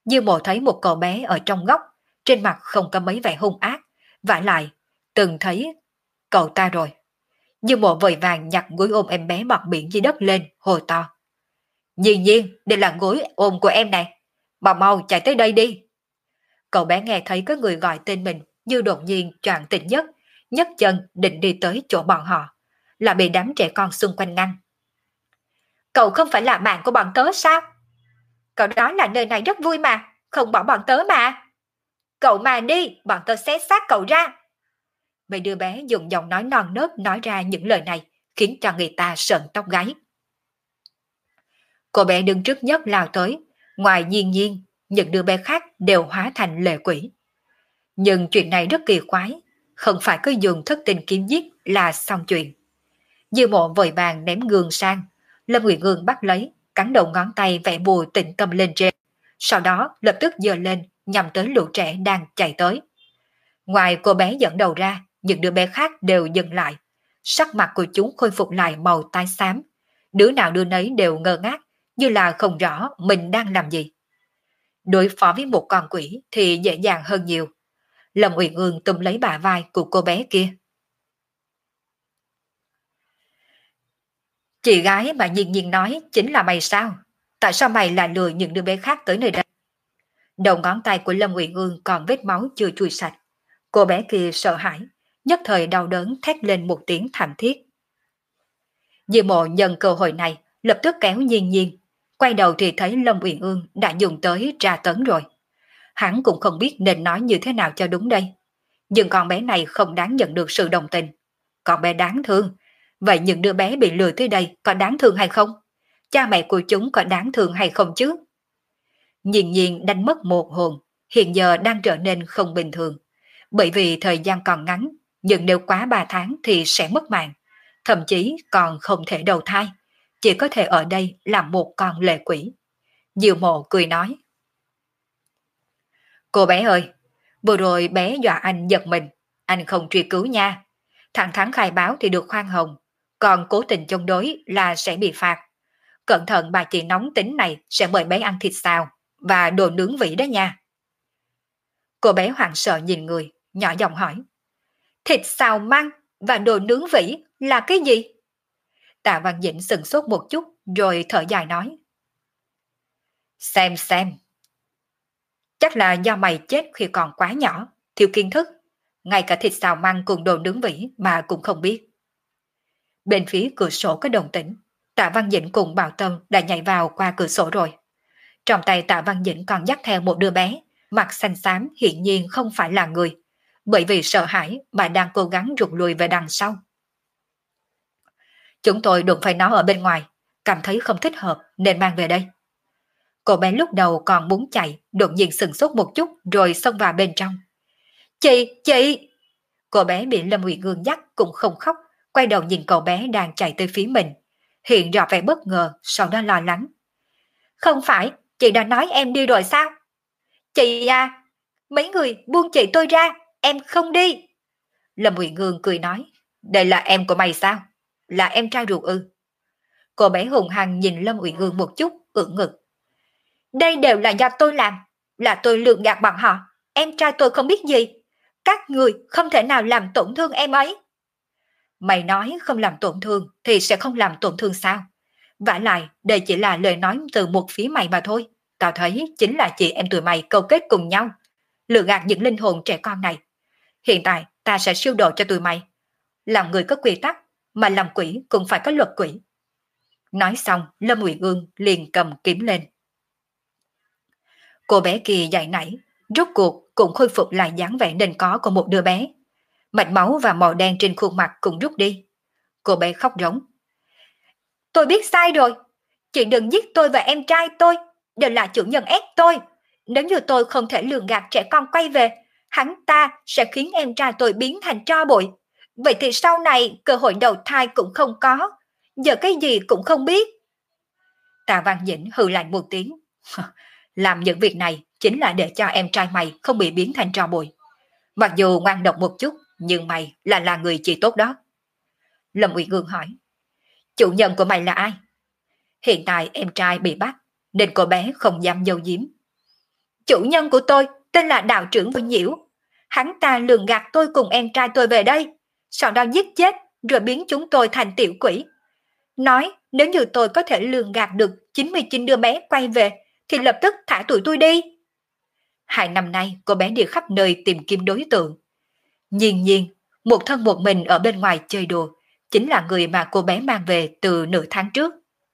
[SPEAKER 1] Dư Mộ thấy một cậu bé ở trong góc, trên mặt không có mấy vẻ hung ác, vả lại, từng thấy cậu ta rồi. Dư Mộ vội vàng nhặt gối ôm em bé mặt biển dưới đất lên, hồ to. Nhiên Nhiên, đây là gối ôm của em này, mau mau chạy tới đây đi. Cậu bé nghe thấy có người gọi tên mình, như đột nhiên choàng tỉnh giấc, nhấc chân định đi tới chỗ bọn họ, là bị đám trẻ con xung quanh ngăn. Cậu không phải là bạn của bọn tớ sao? Cậu nói là nơi này rất vui mà, không bỏ bọn tớ mà. Cậu mà đi, bọn tớ xé xác cậu ra. Mấy đứa bé dùng giọng nói non nớt nói ra những lời này, khiến cho người ta sợn tóc gáy. Cô bé đứng trước nhất lao tới, ngoài Nhiên Nhiên, những đứa bé khác đều hóa thành lệ quỷ. Nhưng chuyện này rất kỳ quái, không phải cứ dùng thất tình kiếm giết là xong chuyện. Dư Mộ vội vàng ném gương sang, Lâm Nguyệt Gương bắt lấy, cắn đầu ngón tay vẽ bùa tịnh tâm lên trên, sau đó lập tức giơ lên nhằm tới lũ trẻ đang chạy tới. Ngoài cô bé dẫn đầu ra, những đứa bé khác đều dừng lại, sắc mặt của chúng khôi phục lại màu tái xám, đứa nào đứa nấy đều ngơ ngác, như là không rõ mình đang làm gì. Đối phó với một con quỷ thì dễ dàng hơn nhiều. Lâm Uyển Ương túm lấy bả vai của cô bé kia. Chị gái mà Nhiên Nhiên nói chính là mày sao? Tại sao mày lại lừa những đứa bé khác tới nơi đây? Đầu ngón tay của Lâm Uyển Ương còn vết máu chưa chui sạch. Cô bé kia sợ hãi, nhất thời đau đớn thét lên một tiếng thảm thiết. Dư Mộ nhân cơ hội này, lập tức kéo Nhiên Nhiên. Quay đầu thì thấy Lâm Uyển Ương đã dùng tới tra tấn rồi. Hắn cũng không biết nên nói như thế nào cho đúng đây. Nhưng con bé này không đáng nhận được sự đồng tình. Con bé đáng thương. Vậy những đứa bé bị lừa tới đây có đáng thương hay không? Cha mẹ của chúng có đáng thương hay không chứ? Nhiên Nhiên đánh mất một hồn, hiện giờ đang trở nên không bình thường. Bởi vì thời gian còn ngắn, nhưng nếu quá 3 tháng thì sẽ mất mạng. Thậm chí còn không thể đầu thai. Chỉ có thể ở đây làm một con lệ quỷ. Diệu Mộ cười nói. Cô bé ơi, vừa rồi bé dọa anh giật mình. Anh không truy cứu nha. Thẳng thắn khai báo thì được khoan hồng. Còn cố tình chống đối là sẽ bị phạt. Cẩn thận bà chị nóng tính này sẽ mời bé ăn thịt xào và đồ nướng vỉ đó nha. Cô bé hoảng sợ nhìn người, nhỏ giọng hỏi. Thịt xào măng và đồ nướng vỉ là cái gì? Tạ Văn Dĩnh sừng sốt một chút rồi thở dài nói. Xem. Chắc là do mày chết khi còn quá nhỏ, thiếu kiến thức. Ngay cả thịt xào măng cùng đồ nướng vỉ mà cũng không biết. Bên phía cửa sổ có đồng tĩnh, Tạ Văn Dĩnh cùng Bảo Tâm đã nhảy vào qua cửa sổ rồi. Trong tay Tạ Văn Dĩnh còn dắt theo một đứa bé, mặt xanh xám hiển nhiên không phải là người, bởi vì sợ hãi mà đang cố gắng rụt lùi về đằng sau. Chúng tôi đụng phải nó ở bên ngoài, cảm thấy không thích hợp nên mang về đây. Cô bé lúc đầu còn muốn chạy, đột nhiên sừng sốt một chút rồi xông vào bên trong. Chị! Cô bé bị Lâm Uyển Ương dắt cũng không khóc, quay đầu nhìn cậu bé đang chạy tới phía mình. Hiện rõ vẻ bất ngờ, sau đó lo lắng. Không phải, chị đã nói em đi rồi sao? Chị à, mấy người buông chị tôi ra, em không đi. Lâm Uyển Ương cười nói, đây là em của mày sao? Là em trai ruột ư? Cô bé hùng hăng nhìn Lâm Uyển Ương một chút, ưỡn ngực. Đây đều là do tôi làm, là tôi lường gạt bọn họ, em trai tôi không biết gì. Các người không thể nào làm tổn thương em ấy. Mày nói không làm tổn thương thì sẽ không làm tổn thương sao? Vả lại, đây chỉ là lời nói từ một phía mày mà thôi. Tao thấy chính là chị em tụi mày câu kết cùng nhau, lừa gạt những linh hồn trẻ con này. Hiện tại ta sẽ siêu độ cho tụi mày. Làm người có quy tắc, mà làm quỷ cũng phải có luật quỷ. Nói xong, Lâm Uyển Ương liền cầm kiếm lên. Cô bé kia dậy nảy, rốt cuộc cũng khôi phục lại dáng vẻ nên có của một đứa bé. Mạch máu và màu đen trên khuôn mặt cũng rút đi. Cô bé khóc rống. Tôi biết sai rồi. Chị đừng giết tôi và em trai tôi. Đều là chủ nhân ép tôi. Nếu như tôi không thể lường gạt trẻ con quay về, hắn ta sẽ khiến em trai tôi biến thành tro bụi. Vậy thì sau này cơ hội đầu thai cũng không có. Giờ cái gì cũng không biết. Tạ Văn Dĩnh hừ lạnh một tiếng. Làm những việc này chính là để cho em trai mày không bị biến thành tro bụi. Mặc dù ngoan độc một chút, nhưng mày là người chị tốt đó. Lâm Uyển Ương hỏi. Chủ nhân của mày là ai? Hiện tại em trai bị bắt, nên cô bé không dám giấu giếm. Chủ nhân của tôi tên là đạo trưởng Vô Nhiễu. Hắn ta lường gạt tôi cùng em trai tôi về đây, sau đó giết chết rồi biến chúng tôi thành tiểu quỷ. Nói nếu như tôi có thể lường gạt được 99 đứa bé quay về thì lập tức thả tụi tôi đi. 2 năm nay cô bé đi khắp nơi tìm kiếm đối tượng. Nhiên nhiên, một thân một mình ở bên ngoài chơi đùa, chính là người mà cô bé mang về từ nửa tháng trước.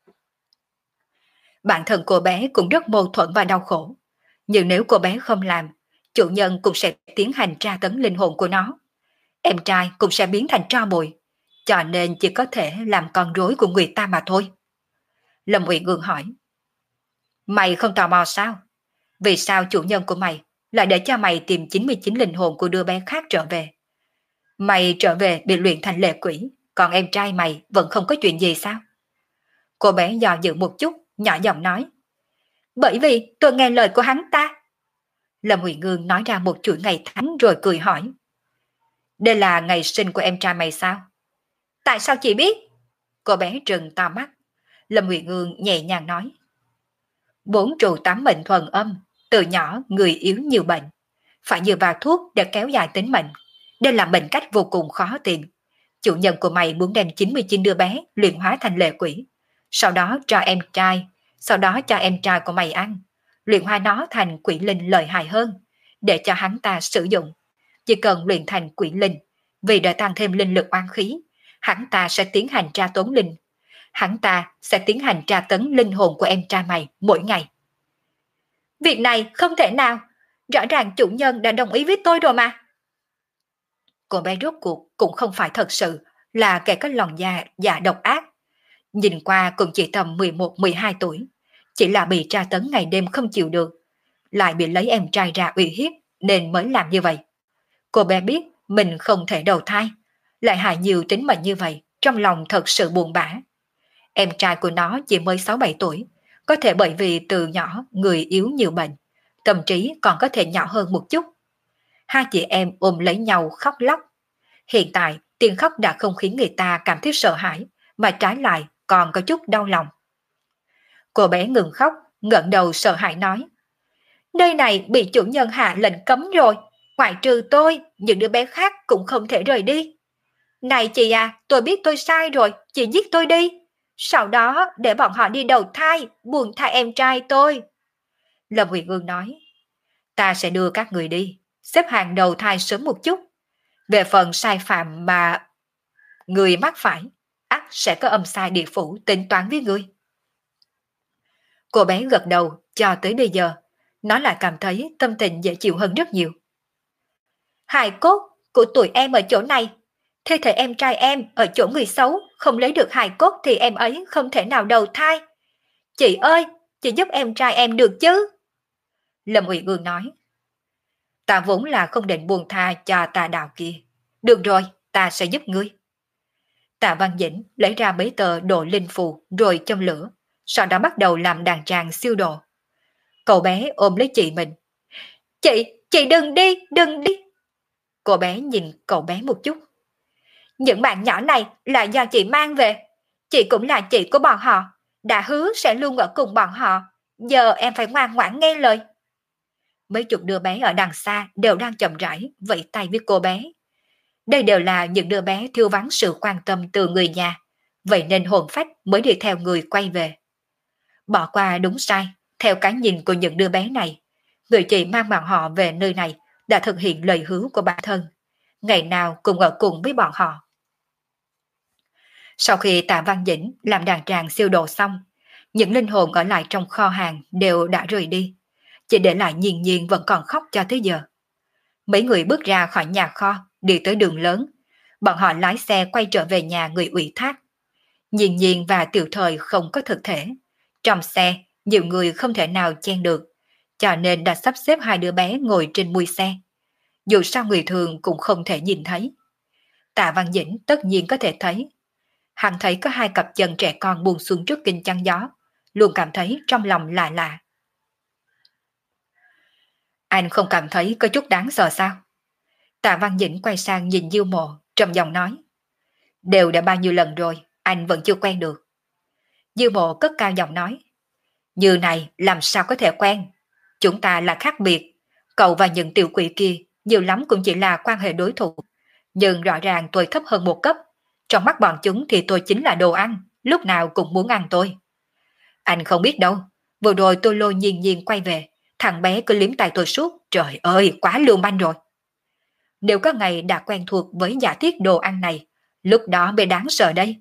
[SPEAKER 1] Bản thân cô bé cũng rất mâu thuẫn và đau khổ. Nhưng nếu cô bé không làm, chủ nhân cũng sẽ tiến hành tra tấn linh hồn của nó. Em trai cũng sẽ biến thành tro bụi, cho nên chỉ có thể làm con rối của người ta mà thôi. Lâm Uyển Ương hỏi, mày không tò mò sao? Vì sao chủ nhân của mày lại để cho mày tìm 99 linh hồn của đứa bé khác trở về? Mày trở về bị luyện thành lệ quỷ, còn em trai mày vẫn không có chuyện gì sao? Cô bé dò dự một chút, nhỏ giọng nói, bởi vì tôi nghe lời của hắn ta. Lâm Uyển Ương nói ra một chuỗi ngày tháng rồi cười hỏi, đây là ngày sinh của em trai mày sao? Tại sao chị biết? Cô bé trừng to mắt. Lâm Uyển Ương nhẹ nhàng nói, 4 trụ 8 mệnh thuần âm, từ nhỏ người yếu nhiều bệnh, phải dựa vào thuốc để kéo dài tính mệnh. Đây là mệnh cách vô cùng khó tìm. Chủ nhân của mày muốn đem 99 đứa bé luyện hóa thành lệ quỷ, sau đó cho em trai của mày ăn, luyện hóa nó thành quỷ linh lợi hại hơn, để cho hắn ta sử dụng. Chỉ cần luyện thành quỷ linh, vì để tăng thêm linh lực oan khí, hắn ta sẽ tiến hành tra tấn linh hồn của em trai mày mỗi ngày. Việc này không thể nào, rõ ràng chủ nhân đã đồng ý với tôi rồi mà. Cô bé rốt cuộc cũng không phải thật sự là kẻ có lòng dạ độc ác. Nhìn qua cũng chỉ tầm 11-12 tuổi, chỉ là bị tra tấn ngày đêm không chịu được, lại bị lấy em trai ra uy hiếp nên mới làm như vậy. Cô bé biết mình không thể đầu thai, lại hại nhiều tính mệnh như vậy, trong lòng thật sự buồn bã. Em trai của nó chỉ mới 6-7 tuổi, có thể bởi vì từ nhỏ người yếu nhiều bệnh, tâm trí còn có thể nhỏ hơn một chút. Hai chị em ôm lấy nhau khóc lóc. Hiện tại tiếng khóc đã không khiến người ta cảm thấy sợ hãi, mà trái lại còn có chút đau lòng. Cô bé ngừng khóc, ngẩng đầu sợ hãi nói, nơi này bị chủ nhân hạ lệnh cấm rồi, ngoại trừ tôi, những đứa bé khác cũng không thể rời đi. Này chị à, tôi biết tôi sai rồi, chị giết tôi đi. Sau đó để bọn họ đi đầu thai, buông tha em trai tôi. Lâm Uyển Ương nói, ta sẽ đưa các người đi, xếp hàng đầu thai sớm một chút. Về phần sai phạm mà người mắc phải, ắt sẽ có âm sai địa phủ tính toán với người. Cô bé gật đầu, cho tới bây giờ, nó lại cảm thấy tâm tình dễ chịu hơn rất nhiều. Hài cốt của tụi em ở chỗ này, thi thể em trai em ở chỗ người xấu, không lấy được hài cốt thì em ấy không thể nào đầu thai. Chị ơi, chị giúp em trai em được chứ? Lâm Uyển Ương nói, ta vốn là không định buông tha cho tà đạo kia. Được rồi, ta sẽ giúp ngươi. Tạ Văn Dĩnh lấy ra mấy tờ độ linh phù rồi châm lửa, sau đó bắt đầu làm đàn tràng siêu độ. Cậu bé ôm lấy chị mình. Chị đừng đi, đừng đi. Cô bé nhìn cậu bé một chút. Những bạn nhỏ này là do chị mang về. Chị cũng là chị của bọn họ, đã hứa sẽ luôn ở cùng bọn họ. Giờ em phải ngoan ngoãn nghe lời. Mấy chục đứa bé ở đằng xa đều đang chậm rãi vẫy tay với cô bé. Đây đều là những đứa bé thiếu vắng sự quan tâm từ người nhà, vậy nên hồn phách mới đi theo người quay về. Bỏ qua đúng sai, theo cái nhìn của những đứa bé này, người chị mang bọn họ về nơi này đã thực hiện lời hứa của bản thân, ngày nào cũng ở cùng với bọn họ. Sau khi Tạ Văn Dĩnh làm đàn tràng siêu độ xong, những linh hồn ở lại trong kho hàng đều đã rời đi, chỉ để lại Nhiên Nhiên vẫn còn khóc cho tới giờ. Mấy người bước ra khỏi nhà kho, đi tới đường lớn. Bọn họ lái xe quay trở về nhà người ủy thác. Nhiên Nhiên và Tiểu Thời không có thực thể. Trong xe, nhiều người không thể nào chen được, cho nên đã sắp xếp 2 đứa bé ngồi trên mui xe. Dù sao người thường cũng không thể nhìn thấy. Tạ Văn Dĩnh tất nhiên có thể thấy. Hắn thấy có 2 cặp chân trẻ con buông xuống trước kính chắn gió, luôn cảm thấy trong lòng lạ lạ. Anh không cảm thấy có chút đáng sợ sao? Tạ Văn Dĩnh quay sang nhìn Diêu Mộ, trầm giọng nói. Đều đã bao nhiêu lần rồi, anh vẫn chưa quen được. Diêu Mộ cất cao giọng nói. Như này làm sao có thể quen? Chúng ta là khác biệt. Cậu và những tiểu quỷ kia nhiều lắm cũng chỉ là quan hệ đối thủ. Nhưng rõ ràng tôi thấp hơn một cấp. Trong mắt bọn chúng thì tôi chính là đồ ăn, lúc nào cũng muốn ăn tôi. Anh không biết đâu, vừa rồi tôi lôi Nhiên Nhiên quay về, thằng bé cứ liếm tay tôi suốt, trời ơi, quá lưu manh rồi. Nếu có ngày đã quen thuộc với giả thiết đồ ăn này, lúc đó mới đáng sợ đây.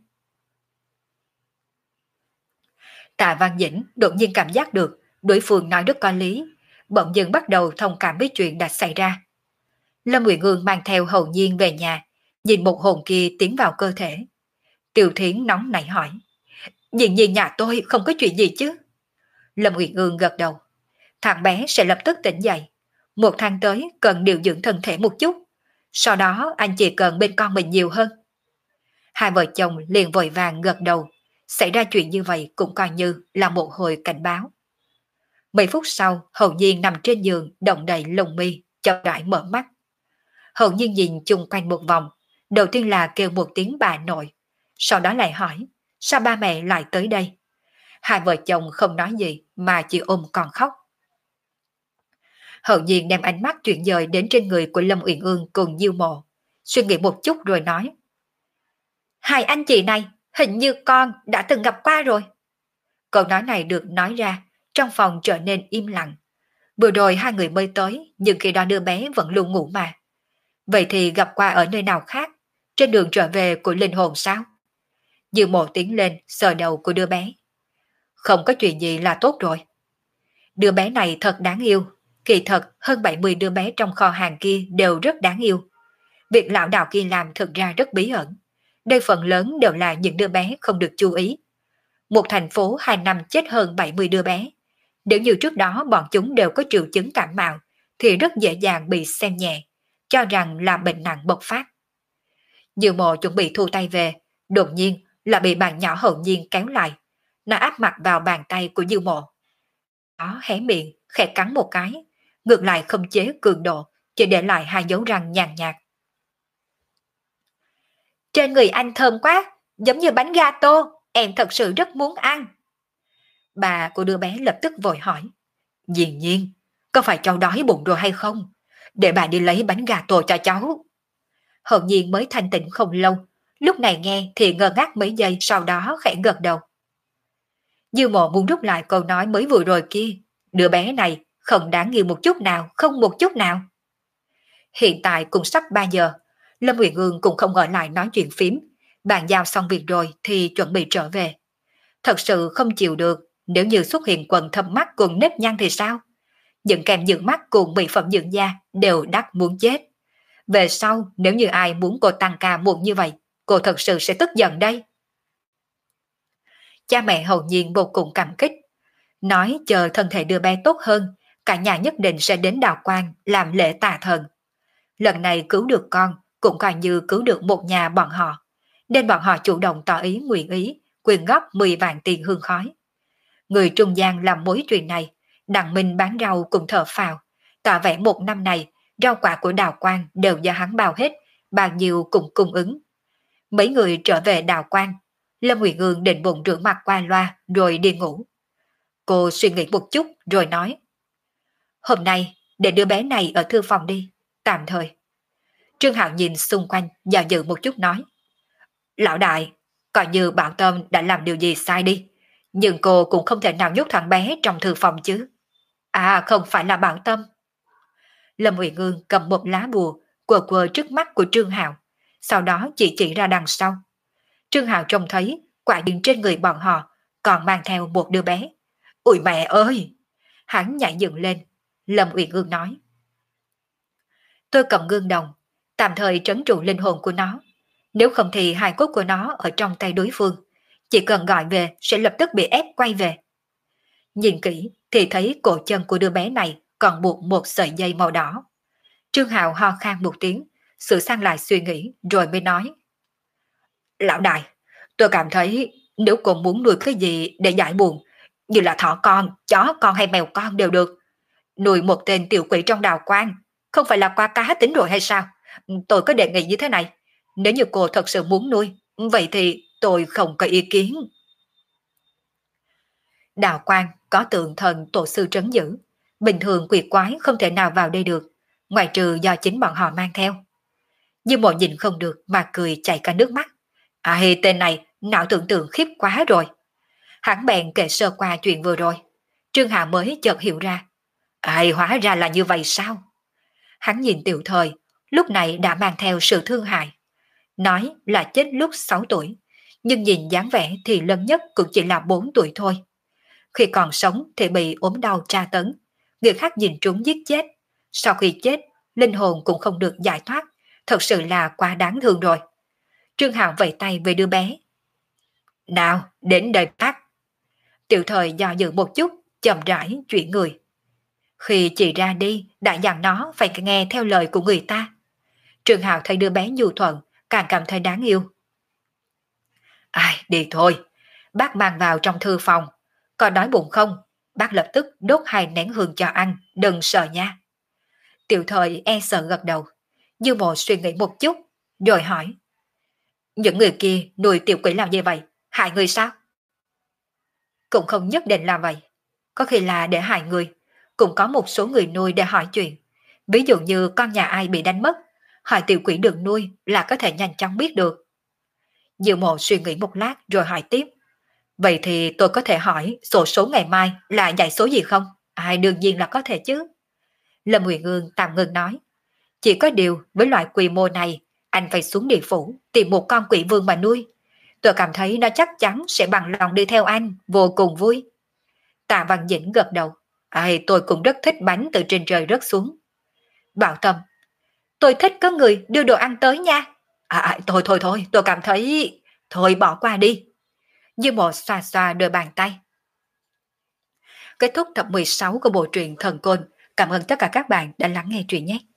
[SPEAKER 1] Tạ Văn Dĩnh đột nhiên cảm giác được đối phương nói rất có lý, bỗng dưng bắt đầu thông cảm với chuyện đã xảy ra. Lâm Nguyệt Ngương mang theo Hầu Nhiên về nhà, nhìn một hồn kia tiến vào cơ thể. Tiêu Thiến nóng nảy hỏi, Nhiên Nhiên nhà tôi không có chuyện gì chứ? Lâm Nguyệt Ngương gật đầu, thằng bé sẽ lập tức tỉnh dậy. Một tháng tới cần điều dưỡng thân thể một chút, sau đó anh chỉ cần bên con mình nhiều hơn. Hai vợ chồng liền vội vàng gật đầu, xảy ra chuyện như vậy cũng coi như là một hồi cảnh báo. Mấy phút sau, Hầu Nhiên nằm trên giường động đậy lông mi, chậm rãi mở mắt. Hầu Nhiên nhìn chung quanh một vòng, đầu tiên là kêu một tiếng bà nội, sau đó lại hỏi, sao ba mẹ lại tới đây? Hai vợ chồng không nói gì mà chỉ ôm con khóc. Hầu Nhiên đem ánh mắt chuyển dời đến trên người của Lâm Uyển Ương cùng Diêu Mộ, suy nghĩ một chút rồi nói, hai anh chị này hình như con đã từng gặp qua rồi. Câu nói này được nói ra, trong phòng trở nên im lặng. Vừa rồi hai người mới tới, nhưng khi đó đứa bé vẫn luôn ngủ mà. Vậy thì gặp qua ở nơi nào khác, trên đường trở về của linh hồn sao? Diêu Mộ tiến lên sờ đầu của đứa bé. Không có chuyện gì là tốt rồi. Đứa bé này thật đáng yêu. Kỳ thật hơn 70 đứa bé trong kho hàng kia đều rất đáng yêu. Việc lão đạo kia làm thực ra rất bí ẩn. Đây phần lớn đều là những đứa bé không được chú ý. Một thành phố 2 năm chết hơn 70 đứa bé. Nếu như trước đó bọn chúng đều có triệu chứng cảm mạo, thì rất dễ dàng bị xem nhẹ, cho rằng là bệnh nặng bộc phát. Diêu Mộ chuẩn bị thu tay về, đột nhiên là bị bạn nhỏ Hậu Nhiên kéo lại. Nó áp mặt vào bàn tay của Diêu Mộ. Nó hé miệng, khẽ cắn một cái, ngược lại không chế cường độ, chỉ để lại hai dấu răng nhàn nhạt. Trên người anh thơm quá, giống như bánh gato, em thật sự rất muốn ăn. Bà của đứa bé lập tức vội hỏi, Nhiên Nhiên, có phải cháu đói bụng rồi hay không? Để bà đi lấy bánh gato cho cháu. Hậu Nhiên mới thanh tịnh không lâu, lúc này nghe thì ngơ ngác mấy giây, sau đó khẽ gật đầu. Diêu Mộ muốn rút lại câu nói mới vừa rồi kia, đứa bé này không đáng yêu một chút nào, không một chút nào. Hiện tại cũng sắp 3 giờ, Lâm Uyển Ương cũng không ở lại nói chuyện phím, bàn giao xong việc rồi thì chuẩn bị trở về. Thật sự không chịu được, nếu như xuất hiện quần thâm mắt cùng nếp nhăn thì sao? Những kem dưỡng mắt cùng mỹ phẩm dưỡng da đều đắt muốn chết. Về sau, nếu như ai muốn cô tăng ca muộn như vậy, cô thật sự sẽ tức giận đây. Cha mẹ hầu nhiên vô cùng cảm kích, nói chờ thân thể đứa bé tốt hơn, cả nhà nhất định sẽ đến Đào Quang làm lễ tà thần. Lần này cứu được con, cũng coi như cứu được một nhà bọn họ, nên bọn họ chủ động tỏ ý nguyện ý, quyên góp 10 vạn tiền hương khói. Người trung gian làm mối chuyện này, Đặng Minh bán rau cũng thở phào, tỏ vẻ một năm này, rau quả của Đào Quang đều do hắn bao hết, bao nhiêu cũng cung ứng. Mấy người trở về Đào Quang, Lâm Nguyệt Ương định bụng rửa mặt qua loa rồi đi ngủ. Cô suy nghĩ một chút rồi nói, hôm nay để đứa bé này ở thư phòng đi, tạm thời. Trương Hạo nhìn xung quanh và dự một chút nói, lão đại, coi như Bảo Tâm đã làm điều gì sai đi, nhưng cô cũng không thể nào nhốt thằng bé trong thư phòng chứ. À, không phải là Bảo Tâm. Lâm Uyển Ương cầm một lá bùa quờ trước mắt của Trương Hạo, sau đó chỉ ra đằng sau. Trương Hạo trông thấy quả nhiên trên người bọn họ còn mang theo một đứa bé. Ôi mẹ ơi! Hắn nhảy dựng lên. Lâm Uyển Ương nói, tôi cầm gương đồng, tạm thời trấn trụ linh hồn của nó. Nếu không thì hài cốt của nó ở trong tay đối phương, chỉ cần gọi về sẽ lập tức bị ép quay về. Nhìn kỹ thì thấy cổ chân của đứa bé này còn buộc một sợi dây màu đỏ. Trương Hạo ho khan một tiếng, sửa sang lại suy nghĩ rồi mới nói, lão đại, tôi cảm thấy nếu cô muốn nuôi cái gì để giải buồn, như là thỏ con, chó con hay mèo con đều được. Nuôi một tên tiểu quỷ trong Đào Quang, không phải là qua cá tính rồi hay sao? Tôi có đề nghị như thế này, nếu như cô thật sự muốn nuôi, vậy thì tôi không có ý kiến. Đào Quang có tượng thần tổ sư trấn giữ, Bình thường quỷ quái không thể nào vào đây được, ngoài trừ do chính bọn họ mang theo. Nhưng mộ nhìn không được mà cười chảy cả nước mắt. Ai tên này, não tưởng tượng khiếp quá rồi. Hắn bèn kể sơ qua chuyện vừa rồi. Trương Hạ mới chợt hiểu ra. Ai hóa ra là như vậy sao? Hắn nhìn Tiểu Thời, lúc này đã mang theo sự thương hại. Nói là chết lúc 6 tuổi, nhưng nhìn dáng vẻ thì lớn nhất cũng chỉ là 4 tuổi thôi. Khi còn sống thì bị ốm đau tra tấn, người khác nhìn trúng giết chết. Sau khi chết, linh hồn cũng không được giải thoát, thật sự là quá đáng thương rồi. Trương Hạo vẫy tay về đứa bé. Nào, đến đây bác. Tiểu Thời do dự một chút, chậm rãi chuyển người. Khi chị ra đi, đã dặn nó phải nghe theo lời của người ta. Trương Hạo thấy đứa bé nhu thuận, càng cảm thấy đáng yêu. Ai, đi thôi, bác mang vào trong thư phòng. Có đói bụng không? Bác lập tức đốt 2 nén hương cho ăn, đừng sợ nha. Tiểu Thời e sợ gật đầu. Dư Mộ suy nghĩ một chút, rồi hỏi. Những người kia nuôi tiểu quỷ làm như vậy, hại người sao? Cũng không nhất định là vậy. Có khi là để hại người, cũng có một số người nuôi để hỏi chuyện. Ví dụ như con nhà ai bị đánh mất, hỏi tiểu quỷ được nuôi là có thể nhanh chóng biết được. Diệu Mộ suy nghĩ một lát rồi hỏi tiếp. Vậy thì tôi có thể hỏi sổ số ngày mai là dãy số gì không? Ai đương nhiên là có thể chứ. Lâm Nguyệt Ương tạm ngừng nói. Chỉ có điều với loại quy mô này, anh phải xuống địa phủ tìm một con quỷ vương mà nuôi. Tôi cảm thấy nó chắc chắn sẽ bằng lòng đi theo anh, vô cùng vui. Tạ Văn Dĩnh gật đầu. Ai, tôi cũng rất thích bánh từ trên trời rớt xuống. Bảo Tâm. Tôi thích có người đưa đồ ăn tới nha. Thôi, tôi cảm thấy... Thôi bỏ qua đi. Dư Mộ xoa xoa đôi bàn tay. Kết thúc tập 16 của bộ truyện Thần Côn. Cảm ơn tất cả các bạn đã lắng nghe truyện nhé.